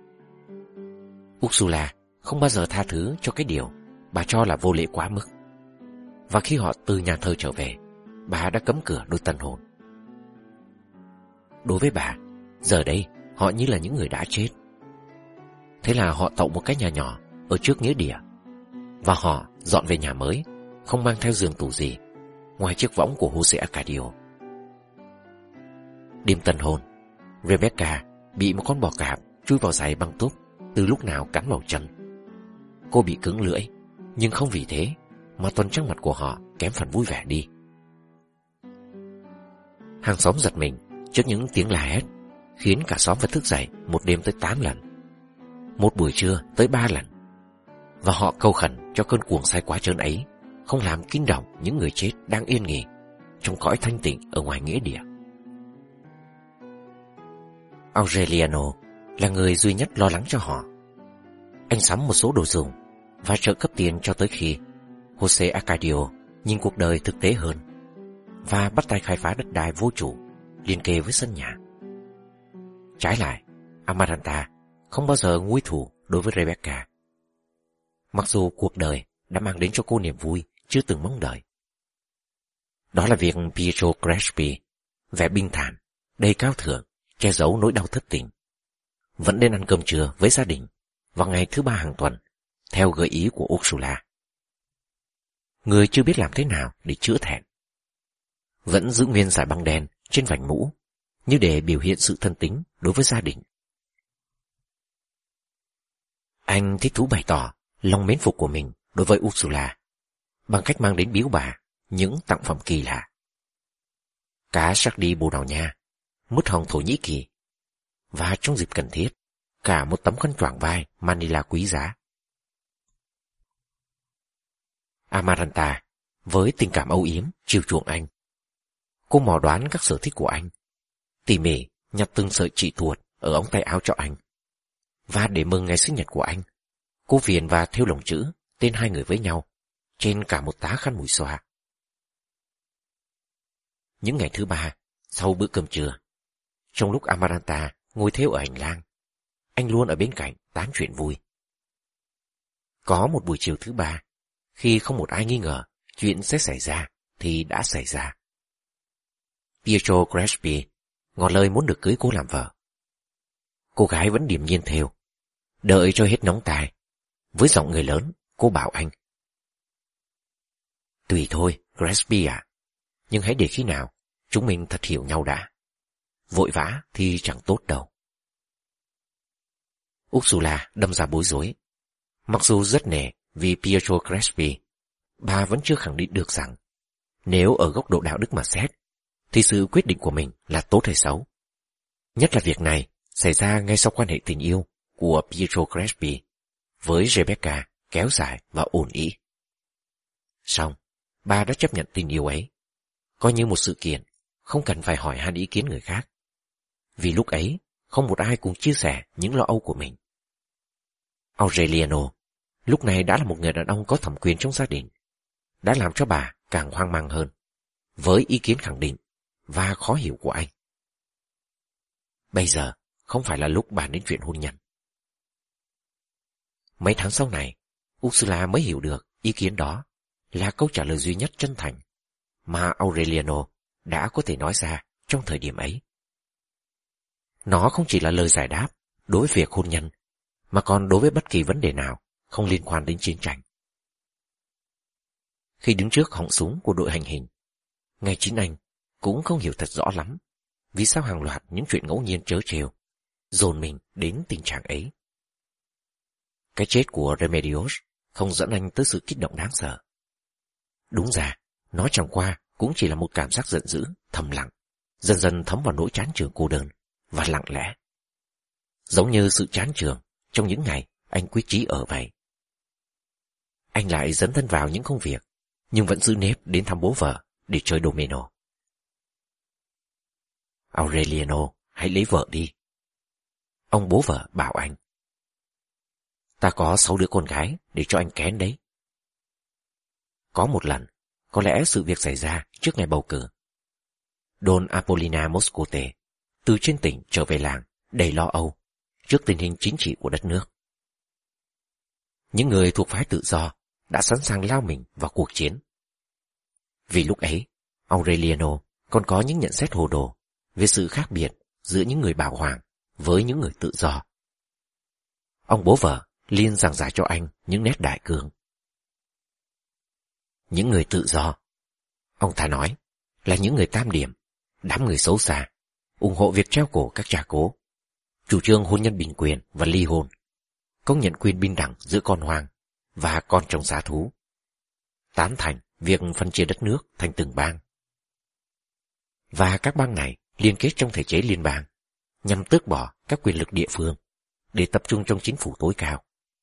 Ursula không bao giờ tha thứ cho cái điều bà cho là vô lễ quá mức, và khi họ từ nhà thờ trở về, bà đã cấm cửa đôi tân hôn. Đối với bà, giờ đây họ như là những người đã chết. Thế là họ tậu một cái nhà nhỏ ở trước nghĩa địa, và họ dọn về nhà mới, không mang theo giường tủ gì, ngoài chiếc võng của Jose Arcadio. Đêm tân hôn, Rebecca bị một con bò cạp chui vào giày băng túc từ lúc nào cắn vào chân. Cô bị cứng lưỡi, nhưng không vì thế mà tuần trăng mặt của họ kém phần vui vẻ đi. Hàng xóm giật mình trước những tiếng la hét, khiến cả xóm phải thức dậy một đêm tới 8 lần, một buổi trưa tới 3 lần, và họ cầu khẩn cho cơn cuồng say quá trớn ấy không làm kinh động những người chết đang yên nghỉ trong cõi thanh tịnh ở ngoài nghĩa địa. Aureliano là người duy nhất lo lắng cho họ. Anh sắm một số đồ dùng và trợ cấp tiền cho tới khi Jose Arcadio nhìn cuộc đời thực tế hơn và bắt tay khai phá đất đai vô chủ liên kề với sân nhà. Trái lại, Amaranta không bao giờ nguy thù đối với Rebecca, mặc dù cuộc đời đã mang đến cho cô niềm vui chưa từng mong đợi. Đó là việc Pietro Crespi, vẻ bình thản, đầy cao thượng, che giấu nỗi đau thất tình, vẫn đến ăn cơm trưa với gia đình vào ngày thứ 3 hàng tuần, theo gợi ý của Ursula. Người chưa biết làm thế nào để chữa thẹn, vẫn giữ nguyên dải băng đen trên vành mũ, như để biểu hiện sự thân tín đối với gia đình. Anh thích thú bày tỏ lòng mến phục của mình đối với Ursula bằng cách mang đến biếu bà những tặng phẩm kỳ lạ: cá sardi Bồ Đào Nha, mứt hồng Thổ Nhĩ Kỳ, và trong dịp cần thiết, cả một tấm khăn choàng vai Manila quý giá. Amaranta với tình cảm âu yếm chiều chuộng anh. Cô mò đoán các sở thích của anh, tỉ mỉ nhặt từng sợi chỉ tuột ở ống tay áo cho anh. Và để mừng ngày sinh nhật của anh, cô viền và thêu lồng chữ tên hai người với nhau trên cả một tá khăn mùi xoa. Những ngày thứ 3 sau bữa cơm trưa, trong lúc Amaranta ngồi thêu ở hành lang, anh luôn ở bên cạnh tán chuyện vui. Có một buổi chiều thứ 3, khi không một ai nghi ngờ chuyện sẽ xảy ra thì đã xảy ra. Pietro Crespi ngỏ lời muốn được cưới cô làm vợ. Cô gái vẫn điềm nhiên thêu, đợi cho hết nóng tai. Với giọng người lớn, cô bảo anh: "Tùy thôi, Crespi à, nhưng hãy để khi nào chúng mình thật hiểu nhau đã. Vội vã thì chẳng tốt đâu." Ursula đâm ra bối rối. Mặc dù rất nể vì Pietro Crespi, bà vẫn chưa khẳng định được rằng nếu ở góc độ đạo đức mà xét, thì sự quyết định của mình là tốt hay xấu. Nhất là việc này xảy ra ngay sau quan hệ tình yêu của Pietro Crespi với Rebecca kéo dài và ổn ĩ. Song, bà đã chấp nhận tình yêu ấy, coi như một sự kiện, không cần phải hỏi han ý kiến người khác. Vì lúc ấy, không một ai cùng chia sẻ những lo âu của mình. Aureliano lúc này đã là một người đàn ông có thẩm quyền trong gia đình, đã làm cho bà càng hoang mang hơn với ý kiến khẳng định và khó hiểu của anh. Bây giờ không phải là lúc bàn đến chuyện hôn nhân. Mấy tháng sau này, Ursula mới hiểu được ý kiến đó là câu trả lời duy nhất chân thành mà Aureliano đã có thể nói ra trong thời điểm ấy. Nó không chỉ là lời giải đáp đối với việc hôn nhân, mà còn đối với bất kỳ vấn đề nào không liên quan đến chiến tranh. Khi đứng trước họng súng của đội hành hình, ngay chính anh cũng không hiểu thật rõ lắm vì sao hàng loạt những chuyện ngẫu nhiên trớ trêu dồn mình đến tình trạng ấy. Cái chết của Remedios không dẫn anh tới sự kích động đáng sợ. Đúng ra, nó chẳng qua cũng chỉ là một cảm giác giận dữ, thầm lặng, dần dần thấm vào nỗi chán chường cô đơn và lặng lẽ. Giống như sự chán chường trong những ngày anh quyết chí ở vậy. Anh lại dấn thân vào những công việc, nhưng vẫn giữ nếp đến thăm bố vợ để chơi domino. Aureliano, hãy lấy vợ đi. Ông bố vợ bảo anh. Ta có 6 đứa con gái để cho anh kén đấy. Có một lần, có lẽ sự việc xảy ra trước ngày bầu cử. Don Apollina Moscote từ trên tỉnh trở về làng đầy lo âu trước tình hình chính trị của đất nước. Những người thuộc phái tự do đã sẵn sàng lao mình vào cuộc chiến. Vì lúc ấy, Aureliano còn có những nhận xét hồ đồ về sự khác biệt giữa những người bảo hoàng với những người tự do. Ông bố vợ liên giảng giải cho anh những nét đại cương. Những người tự do, Ông ta nói là những người tam điểm, đám người xấu xa, ủng hộ việc treo cổ các cha cố, chủ trương hôn nhân bình quyền và ly hôn, công nhận quyền bình đẳng giữa con hoang và con trong giá thú, tán thành việc phân chia đất nước thành từng bang. Và các bang này liên kết trong thể chế liên bang nhằm tước bỏ các quyền lực địa phương để tập trung trong chính phủ tối cao.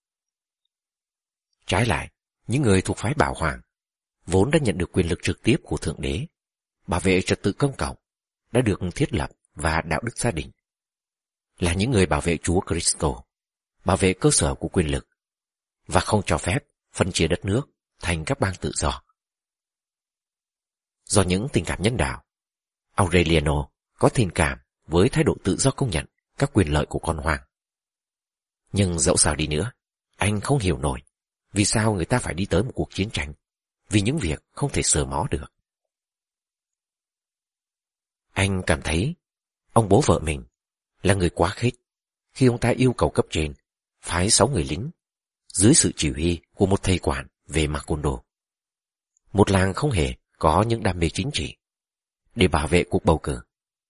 Trái lại, những người thuộc phái Bảo Hoàng vốn đã nhận được quyền lực trực tiếp của Thượng Đế, bảo vệ trật tự công cộng đã được thiết lập và đạo đức gia đình, là những người bảo vệ Chúa Kitô, bảo vệ cơ sở của quyền lực và không cho phép phân chia đất nước thành các bang tự do. Do những tình cảm nhân đạo, Aureliano có tình cảm với thái độ tự do công nhận các quyền lợi của con hoang. Nhưng dẫu sao đi nữa, anh không hiểu nổi vì sao người ta phải đi tới một cuộc chiến tranh vì những việc không thể sờ mó được. Anh cảm thấy ông bố vợ mình là người quá khích khi ông ta yêu cầu cấp trên phái 6 người lính dưới sự chỉ huy của một thầy quản về Macondo, một làng không hề có những đam mê chính trị, để bảo vệ cuộc bầu cử.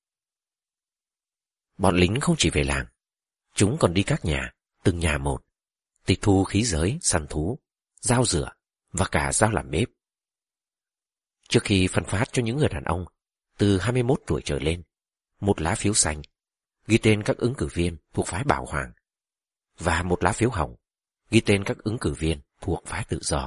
Bọn lính không chỉ về làng, chúng còn đi các nhà, từng nhà một, tịch thu khí giới, săn thú, dao rửa và cả dao làm bếp. Trước khi phân phát cho những người đàn ông từ 21 tuổi trở lên một lá phiếu xanh ghi tên các ứng cử viên thuộc phái Bảo Hoàng và một lá phiếu hồng ghi tên các ứng cử viên thuộc phái tự do.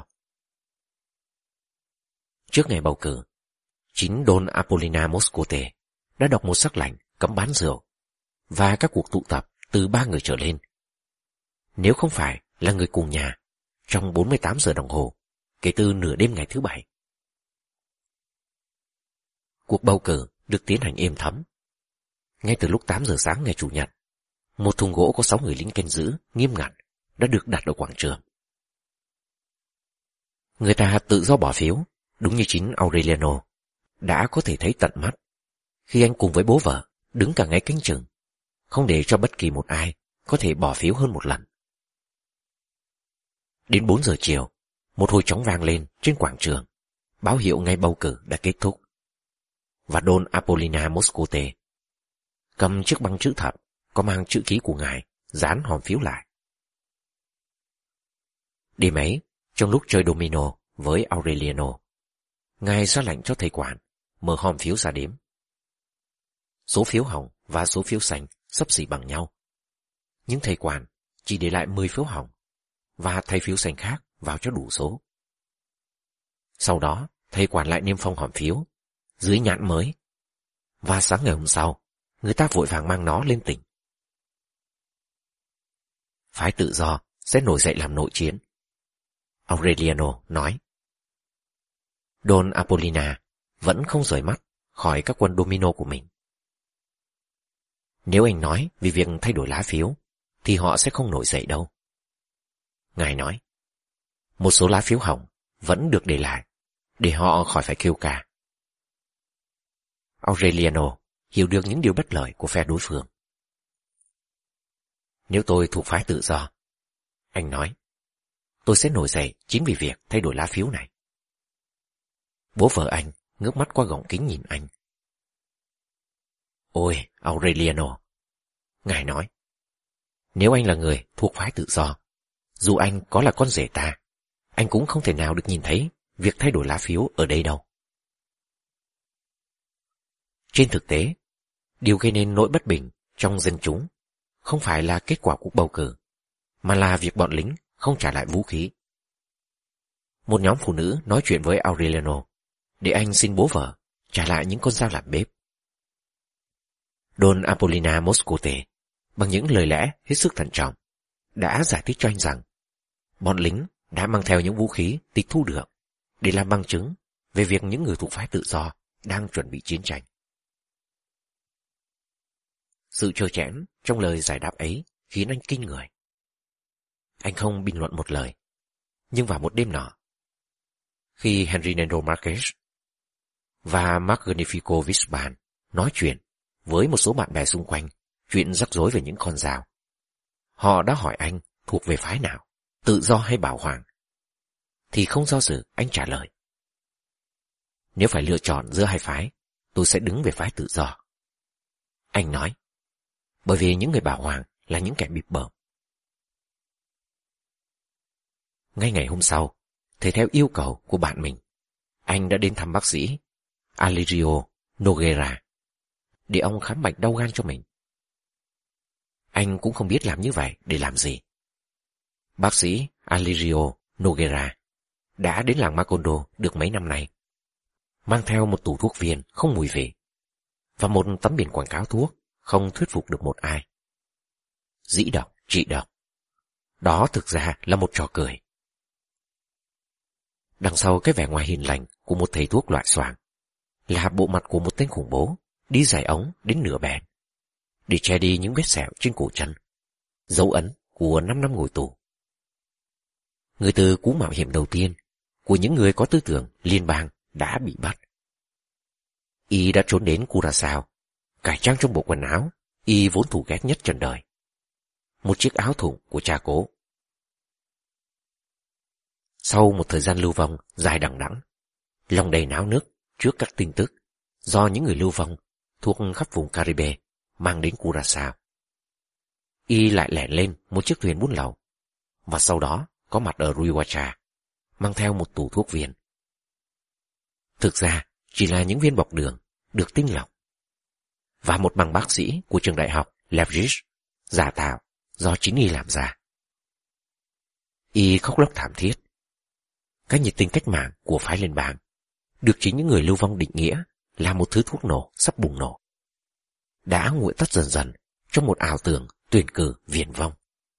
Trước ngày bầu cử, chính Don Apollina Moscote đã đọc một sắc lệnh cấm bán rượu và các cuộc tụ tập từ 3 người trở lên, nếu không phải là người cùng nhà, trong 48 giờ đồng hồ kể từ nửa đêm ngày thứ Bảy. Cuộc bầu cử được tiến hành êm thấm. Ngay từ lúc 8 giờ sáng ngày Chủ nhật, một thùng gỗ có 6 người lính canh giữ nghiêm ngặt đã được đặt ở quảng trường. Người ta tự do bỏ phiếu, đúng như chính Aureliano đã có thể thấy tận mắt khi anh cùng với bố vợ đứng cả ngày canh chừng, không để cho bất kỳ một ai có thể bỏ phiếu hơn một lần. Đến 4 giờ chiều, một hồi trống vang lên trên quảng trường, báo hiệu ngày bầu cử đã kết thúc. Và Don Apollina Moscote cầm chiếc băng chữ thập có mang chữ ký của ngài dán hòm phiếu lại. Đêm ấy, trong lúc chơi domino với Aureliano, ngài ra lệnh cho thầy quản mở hòm phiếu ra đếm. Số phiếu hồng và số phiếu xanh xấp xỉ bằng nhau, nhưng thầy quản chỉ để lại 10 phiếu hồng và thay phiếu xanh khác vào cho đủ số. Sau đó, thầy quản lại niêm phong hòm phiếu dưới nhãn mới, và sáng ngày hôm sau, người ta vội vàng mang nó lên tỉnh. Phái tự do sẽ nổi dậy làm nội chiến, Aureliano nói. Don Apollina vẫn không rời mắt khỏi các quân domino của mình. Nếu anh nói vì việc thay đổi lá phiếu, thì họ sẽ không nổi dậy đâu. Ngài nói, một số lá phiếu hồng vẫn được để lại, để họ khỏi phải kêu ca. Aureliano hiểu được những điều bất lợi của phe đối phương. Nếu tôi thuộc phái tự do, anh nói, tôi sẽ nổi dậy chính vì việc thay đổi lá phiếu này. Bố vợ anh ngước mắt qua gọng kính nhìn anh. Ôi, Aureliano, ngài nói, nếu anh là người thuộc phái tự do, dù anh có là con rể ta, anh cũng không thể nào được nhìn thấy việc thay đổi lá phiếu ở đây đâu. Trên thực tế, điều gây nên nỗi bất bình trong dân chúng không phải là kết quả cuộc bầu cử, mà là việc bọn lính không trả lại vũ khí. Một nhóm phụ nữ nói chuyện với Aureliano để anh xin bố vợ trả lại những con dao làm bếp. Don Apollina Moscote, bằng những lời lẽ hết sức thận trọng, đã giải thích cho anh rằng bọn lính đã mang theo những vũ khí tịch thu được để làm bằng chứng về việc những người thuộc phái tự do đang chuẩn bị chiến tranh. Sự trơ trẽn trong lời giải đáp ấy khiến anh kinh người. Anh không bình luận một lời, nhưng vào một đêm nọ, khi Henry Nando Marquez và Magnifico Vispan nói chuyện với một số bạn bè xung quanh chuyện rắc rối về những con dao, họ đã hỏi anh thuộc về phái nào, tự do hay Bảo Hoàng, thì không do dự anh trả lời. Nếu phải lựa chọn giữa hai phái, tôi sẽ đứng về phái tự do. Anh nói, bởi vì những người bảo hoàng là những kẻ bịp bợm. Ngay ngày hôm sau, thể theo yêu cầu của bạn mình, anh đã đến thăm bác sĩ Alirio Noguera để ông khám bệnh đau gan cho mình. Anh cũng không biết làm như vậy để làm gì. Bác sĩ Alirio Noguera đã đến làng Macondo được mấy năm nay, mang theo một tủ thuốc viên không mùi vị và một tấm biển quảng cáo thuốc không thuyết phục được một ai. Dĩ độc, trị độc. Đó thực ra là một trò cười. Đằng sau cái vẻ ngoài hiền lành của một thầy thuốc loại xoàng là bộ mặt của một tên khủng bố đi giày ống đến nửa bẹn để che đi những vết sẹo trên cổ chân, dấu ấn của 5 năm ngồi tù. Người từ cú mạo hiểm đầu tiên của những người có tư tưởng liên bang đã bị bắt. Y đã trốn đến Curaçao, cải trang trong bộ quần áo Y vốn thù ghét nhất trần đời, một chiếc áo thụng của cha cố. Sau một thời gian lưu vong dài đằng đẵng, lòng đầy náo nức trước các tin tức do những người lưu vong thuộc khắp vùng Caribe mang đến Curaçao, Y lại lẻn lên một chiếc thuyền buôn lậu và sau đó có mặt ở Riohacha, mang theo một tủ thuốc viên. Thực ra chỉ là những viên bọc đường được tinh lọc và một bằng bác sĩ của trường đại học Leipzig giả tạo do chính Y làm ra. Y khóc lóc thảm thiết. Cái nhiệt tình cách mạng của phái liên bang được chính những người lưu vong định nghĩa là một thứ thuốc nổ sắp bùng nổ, đã nguội tắt dần dần trong một ảo tưởng tuyển cử viển vong.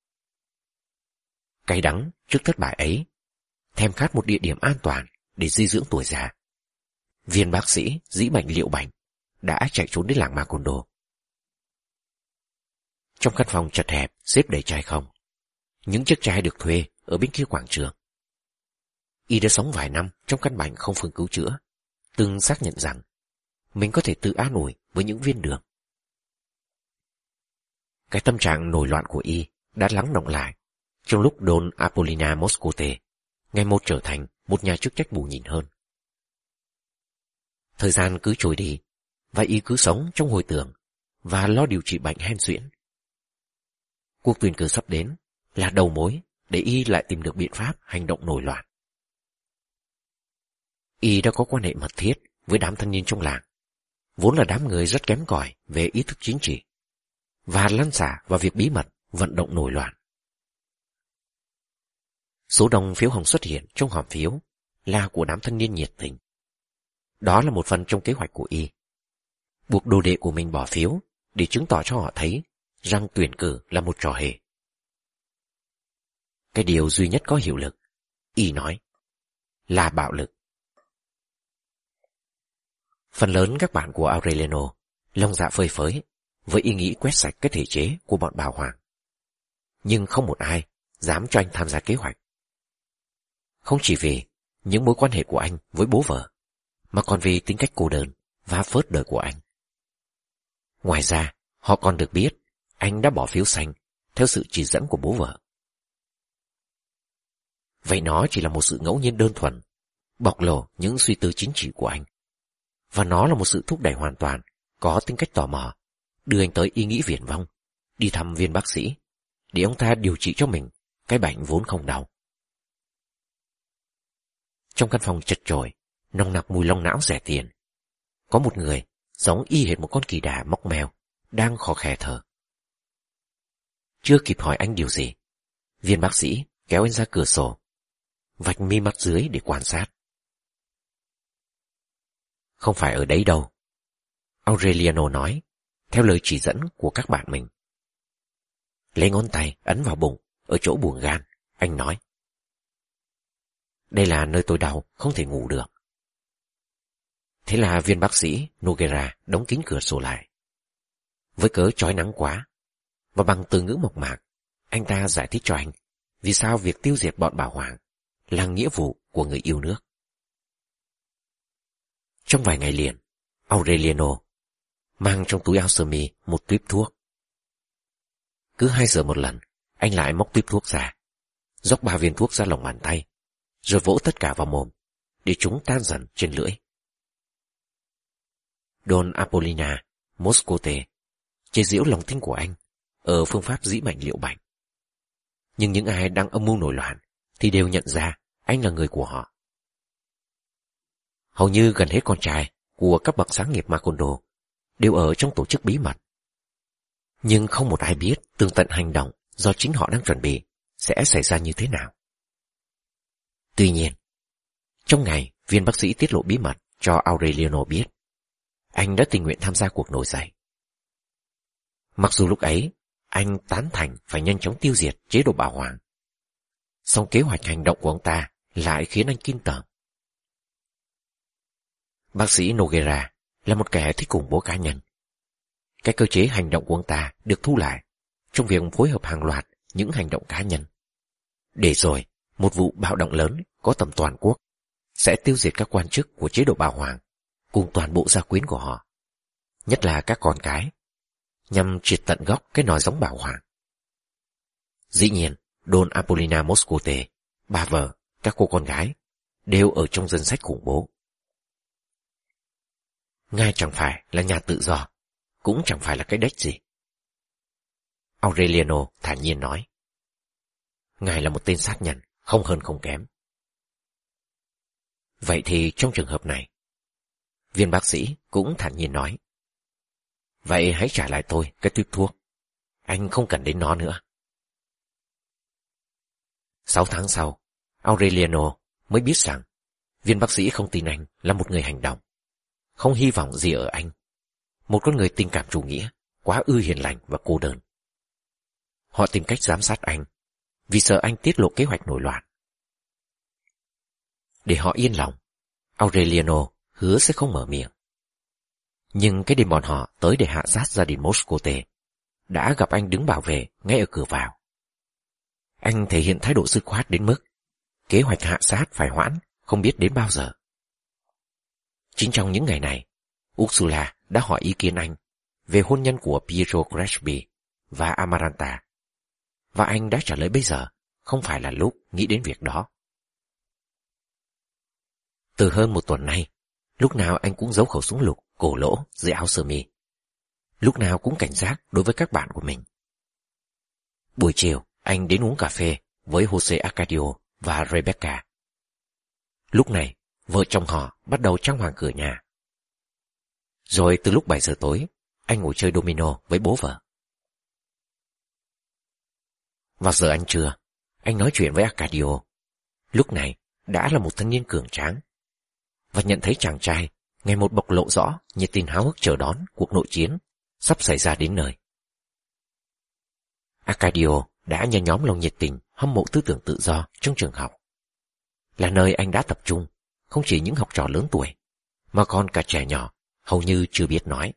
Cay đắng trước thất bại ấy, thèm khát một địa điểm an toàn để di dưỡng tuổi già, viên bác sĩ dĩ bệnh liệu bệnh đã chạy trốn đến làng Macondo. Trong căn phòng chật hẹp xếp đầy chai không, những chiếc chai được thuê ở bên kia quảng trường. Y đã sống vài năm trong căn bệnh không phương cứu chữa, từng xác nhận rằng mình có thể tự an ủi với những viên đường. Cái tâm trạng nổi loạn của Y đã lắng động lại trong lúc Don Apollina Moscote ngày một trở thành một nhà chức trách bù nhìn hơn. Thời gian cứ trôi đi và Y cứ sống trong hồi tưởng và lo điều trị bệnh hen suyễn. Cuộc tuyển cử sắp đến là đầu mối để Y lại tìm được biện pháp hành động nổi loạn. Y đã có quan hệ mật thiết với đám thanh niên trong làng, vốn là đám người rất kém cỏi về ý thức chính trị, và lăn xả vào việc bí mật vận động nổi loạn. Số đông phiếu hồng xuất hiện trong hòm phiếu là của đám thanh niên nhiệt tình. Đó là một phần trong kế hoạch của Y, buộc đồ đệ của mình bỏ phiếu để chứng tỏ cho họ thấy rằng tuyển cử là một trò hề. Cái điều duy nhất có hiệu lực, Y nói, là bạo lực. Phần lớn các bạn của Aureliano lòng dạ phơi phới với ý nghĩ quét sạch cái thể chế của bọn bảo hoàng. Nhưng không một ai dám cho anh tham gia kế hoạch. Không chỉ vì những mối quan hệ của anh với bố vợ, mà còn vì tính cách cô đơn và phớt đời của anh. Ngoài ra, họ còn được biết anh đã bỏ phiếu xanh theo sự chỉ dẫn của bố vợ. Vậy nó chỉ là một sự ngẫu nhiên đơn thuần, bộc lộ những suy tư chính trị của anh. Và nó là một sự thúc đẩy hoàn toàn, có tính cách tò mò, đưa anh tới ý nghĩ viển vong, đi thăm viên bác sĩ, để ông ta điều trị cho mình cái bệnh vốn không đau. Trong căn phòng chật chội, nồng nặc mùi long não rẻ tiền, có một người giống y hệt một con kỳ đà móc mèo, đang khò khè thở. Chưa kịp hỏi anh điều gì, viên bác sĩ kéo anh ra cửa sổ, vạch mi mắt dưới để quan sát. Không phải ở đấy đâu, Aureliano nói, theo lời chỉ dẫn của các bạn mình. Lấy ngón tay ấn vào bụng, ở chỗ buồng gan, anh nói. Đây là nơi tôi đau, không thể ngủ được. Thế là viên bác sĩ Noguera đóng kín cửa sổ lại. Với cớ chói nắng quá, và bằng từ ngữ mộc mạc, anh ta giải thích cho anh vì sao việc tiêu diệt bọn bảo hoàng là nghĩa vụ của người yêu nước. Trong vài ngày liền, Aureliano mang trong túi áo sơ mi một tuýp thuốc. Cứ 2 giờ một lần, anh lại móc tuýp thuốc ra, dốc 3 viên thuốc ra lòng bàn tay, rồi vỗ tất cả vào mồm, để chúng tan dần trên lưỡi. Don Apollina Moscote chế giễu lòng tin của anh ở phương pháp dĩ mạnh liệu bệnh. Nhưng những ai đang âm mưu nổi loạn thì đều nhận ra anh là người của họ. Hầu như gần hết con trai của các bậc sáng nghiệp Macondo đều ở trong tổ chức bí mật. Nhưng không một ai biết tường tận hành động do chính họ đang chuẩn bị sẽ xảy ra như thế nào. Tuy nhiên, trong ngày viên bác sĩ tiết lộ bí mật cho Aureliano biết, anh đã tình nguyện tham gia cuộc nổi dậy. Mặc dù lúc ấy, anh tán thành phải nhanh chóng tiêu diệt chế độ bảo hoàng, song kế hoạch hành động của ông ta lại khiến anh kinh tởm. Bác sĩ Noguera là một kẻ thích khủng bố cá nhân. Cái cơ chế hành động của ông ta được thu lại trong việc phối hợp hàng loạt những hành động cá nhân. Để rồi, một vụ bạo động lớn có tầm toàn quốc sẽ tiêu diệt các quan chức của chế độ bảo hoàng cùng toàn bộ gia quyến của họ, nhất là các con cái, nhằm triệt tận gốc cái nòi giống bảo hoàng. Dĩ nhiên, Don Apollina Moscote, bà vợ, các cô con gái đều ở trong danh sách khủng bố. Ngài chẳng phải là nhà tự do, cũng chẳng phải là cái đếch gì. Aureliano thản nhiên nói. Ngài là một tên sát nhân, không hơn không kém. Vậy thì trong trường hợp này, viên bác sĩ cũng thản nhiên nói. Vậy hãy trả lại tôi cái tuyếp thuốc. Anh không cần đến nó nữa. 6 tháng sau, Aureliano mới biết rằng viên bác sĩ không tin anh là một người hành động, không hy vọng gì ở anh, một con người tình cảm chủ nghĩa, quá ư hiền lành và cô đơn. Họ tìm cách giám sát anh, vì sợ anh tiết lộ kế hoạch nổi loạn. Để họ yên lòng, Aureliano hứa sẽ không mở miệng. Nhưng cái đêm bọn họ tới để hạ sát gia đình Moscote đã gặp anh đứng bảo vệ ngay ở cửa vào. Anh thể hiện thái độ dứt khoát đến mức kế hoạch hạ sát phải hoãn không biết đến bao giờ. Chính trong những ngày này, Ursula đã hỏi ý kiến anh về hôn nhân của Pietro Crespi và Amaranta, và anh đã trả lời bây giờ không phải là lúc nghĩ đến việc đó. Từ hơn 1 tuần nay, lúc nào anh cũng giấu khẩu súng lục cổ lỗ dưới áo sơ mi, lúc nào cũng cảnh giác đối với các bạn của mình. Buổi chiều, anh đến uống cà phê với Jose Arcadio và Rebecca. Lúc này, vợ chồng họ bắt đầu trang hoàng cửa nhà. Rồi từ lúc 7 giờ tối, anh ngồi chơi domino với bố vợ. Vào giờ ăn trưa, anh nói chuyện với Arcadio. Lúc này đã là một thanh niên cường tráng, và nhận thấy chàng trai ngày một bộc lộ rõ nhiệt tình háo hức chờ đón cuộc nội chiến sắp xảy ra đến nơi. Arcadio đã nhen nhóm lòng nhiệt tình hâm mộ tư tưởng tự do trong trường học, là nơi anh đã tập trung không chỉ những học trò lớn tuổi, mà còn cả trẻ nhỏ hầu như chưa biết nói.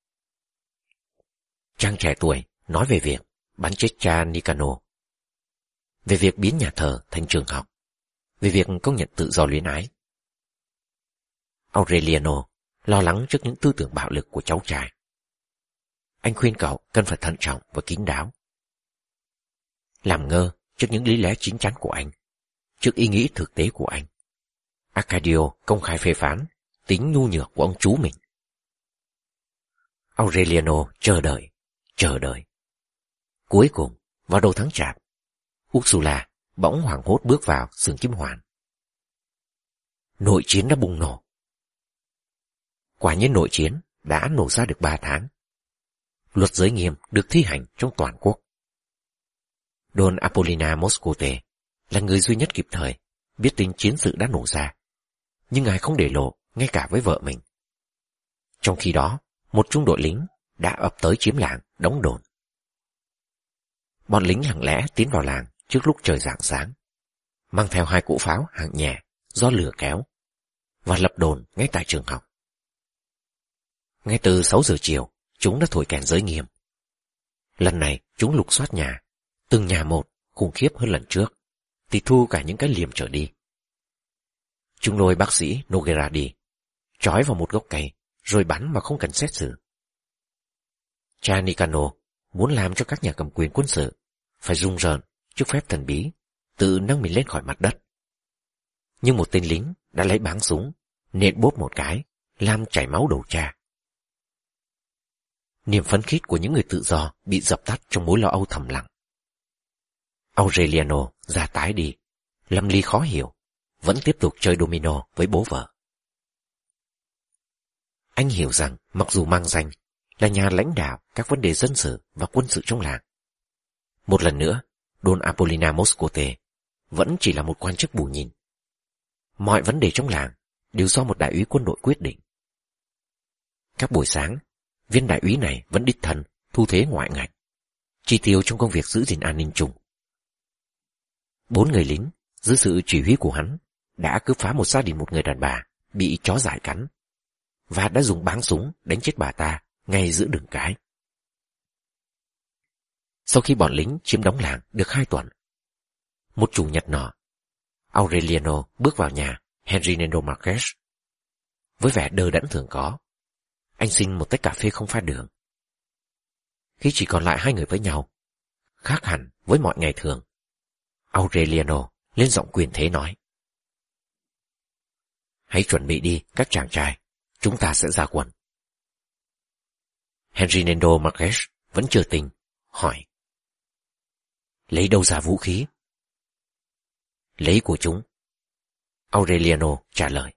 Chàng trẻ tuổi nói về việc bắn chết cha Nicano, về việc biến nhà thờ thành trường học, về việc công nhận tự do luyến ái. Aureliano lo lắng trước những tư tưởng bạo lực của cháu trai. Anh khuyên cậu cần phải thận trọng và kín đáo. Làm ngơ trước những lý lẽ chín chắn của anh, trước ý nghĩ thực tế của anh, Arcadio công khai phê phán tính nhu nhược của ông chú mình. Aureliano chờ đợi. Cuối cùng, vào đầu tháng Chạp, Ursula bỗng hoảng hốt bước vào xưởng kim hoàn. Nội chiến đã bùng nổ. Quả nhiên nội chiến đã nổ ra được 3 tháng. Luật giới nghiêm được thi hành trong toàn quốc. Don Apollina Moscote là người duy nhất kịp thời biết tin chiến sự đã nổ ra, nhưng ngài không để lộ ngay cả với vợ mình. Trong khi đó, một trung đội lính đã ập tới chiếm làng, đóng đồn. Bọn lính lặng lẽ tiến vào làng trước lúc trời rạng sáng, mang theo 2 cỗ pháo hạng nhẹ do lửa kéo, và lập đồn ngay tại trường học. Ngay từ 6 giờ chiều, chúng đã thổi kèn giới nghiêm. Lần này, chúng lục soát nhà, từng nhà một, khủng khiếp hơn lần trước, tịch thu cả những cái liềm trở đi. Chúng lôi bác sĩ Noguera đi, trói vào một gốc cây, rồi bắn mà không cần xét xử. Cha Nicano muốn làm cho các nhà cầm quyền quân sự phải rùng rợn trước phép thần bí, tự nâng mình lên khỏi mặt đất. Nhưng một tên lính đã lấy báng súng, nện bốp một cái, làm chảy máu đầu cha. Niềm phấn khích của những người tự do bị dập tắt trong mối lo âu thầm lặng. Aureliano da tái đi, lâm ly khó hiểu, vẫn tiếp tục chơi domino với bố vợ. Anh hiểu rằng mặc dù mang danh là nhà lãnh đạo các vấn đề dân sự và quân sự trong làng, một lần nữa, Don Apollina Moscote vẫn chỉ là một quan chức bù nhìn. Mọi vấn đề trong làng đều do một đại úy quân đội quyết định. Các buổi sáng, viên đại úy này vẫn đích thân thu thế ngoại ngạch, chi tiêu trong công việc giữ gìn an ninh chung. 4 người lính dưới sự chỉ huy của hắn đã cướp phá một gia đình một người đàn bà bị chó dại cắn và đã dùng báng súng đánh chết bà ta ngay giữa đường cái. Sau khi bọn lính chiếm đóng làng được 2 tuần, một chủ nhật nọ, Aureliano bước vào nhà Henry Nando Marquez. Với vẻ đờ đẫn thường có, anh xin một tách cà phê không pha đường. Khi chỉ còn lại 2 người với nhau, khác hẳn với mọi ngày thường, Aureliano lên giọng quyền thế nói: "Hãy chuẩn bị đi các chàng trai, chúng ta sẽ ra quân." Henry Nando Marquez vẫn chưa tỉnh, hỏi: "Lấy đâu ra vũ khí?" "Lấy của chúng," Aureliano trả lời.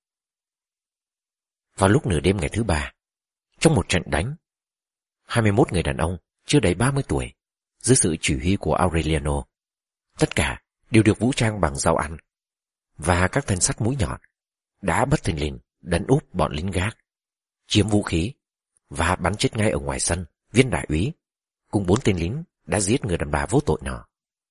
Vào lúc nửa đêm ngày thứ 3, trong một trận đánh, 21 người đàn ông chưa đầy 30 tuổi, dưới sự chỉ huy của Aureliano, tất cả đều được vũ trang bằng dao ăn và các thanh sắt mũi nhọn, đã bất thình lình đánh úp bọn lính gác, chiếm vũ khí và bắn chết ngay ở ngoài sân viên đại úy cùng 4 tên lính đã giết người đàn bà vô tội nọ.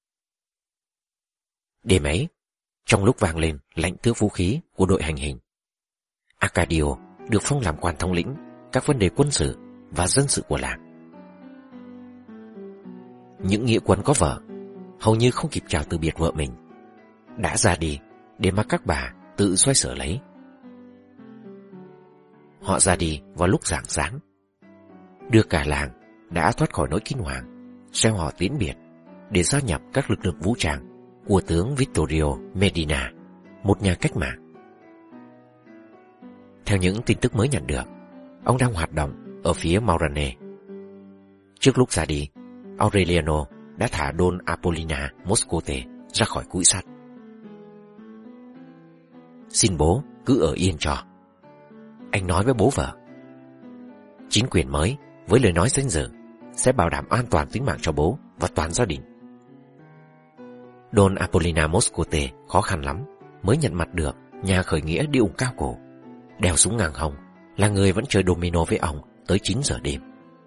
Đêm ấy, trong lúc vang lên lệnh tước vũ khí của đội hành hình, Arcadio được phong làm quan thống lĩnh các vấn đề quân sự và dân sự của làng. Những nghĩa quân có vợ hầu như không kịp chào từ biệt vợ mình, đã ra đi để mà các bà tự xoay sở lấy. Họ ra đi vào lúc rạng sáng, đưa cả làng đã thoát khỏi nỗi kinh hoàng, xeo họ tiến biệt để gia nhập các lực lượng vũ trang của tướng Vittorio Medina, một nhà cách mạng. Theo những tin tức mới nhận được, ông đang hoạt động ở phía Maurane. Trước lúc ra đi, Aureliano đã thả Don Apollina Moscote ra khỏi cũi sắt. "Xin bố cứ ở yên cho," anh nói với bố vợ. "Chính quyền mới với lời nói danh dự sẽ bảo đảm an toàn tính mạng cho bố và toàn gia đình." Don Apollina Moscote khó khăn lắm mới nhận mặt được nhà khởi nghĩa đi ủng cao cổ, đeo súng ngang hông, là người vẫn chơi domino với ông tới 9 giờ đêm.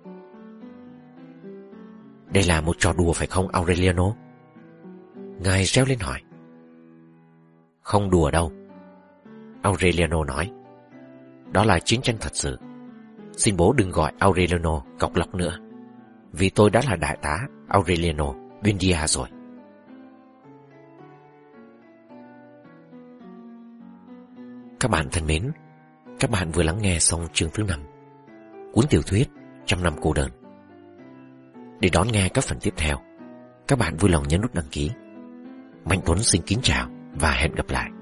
"Đây là một trò đùa phải không Aureliano?" Ngài reo lên hỏi. "Không đùa đâu," Aureliano nói. "Đó là chiến tranh thật sự. Xin bố đừng gọi Aureliano cọc lóc nữa, vì tôi đã là đại tá Aureliano Buendia rồi." Các bạn thân mến, các bạn vừa lắng nghe xong chương thứ 5 cuốn tiểu thuyết Trăm năm cô đơn. Để đón nghe các phần tiếp theo, các bạn vui lòng nhấn nút đăng ký. Mạnh Tuấn xin kính chào và hẹn gặp lại.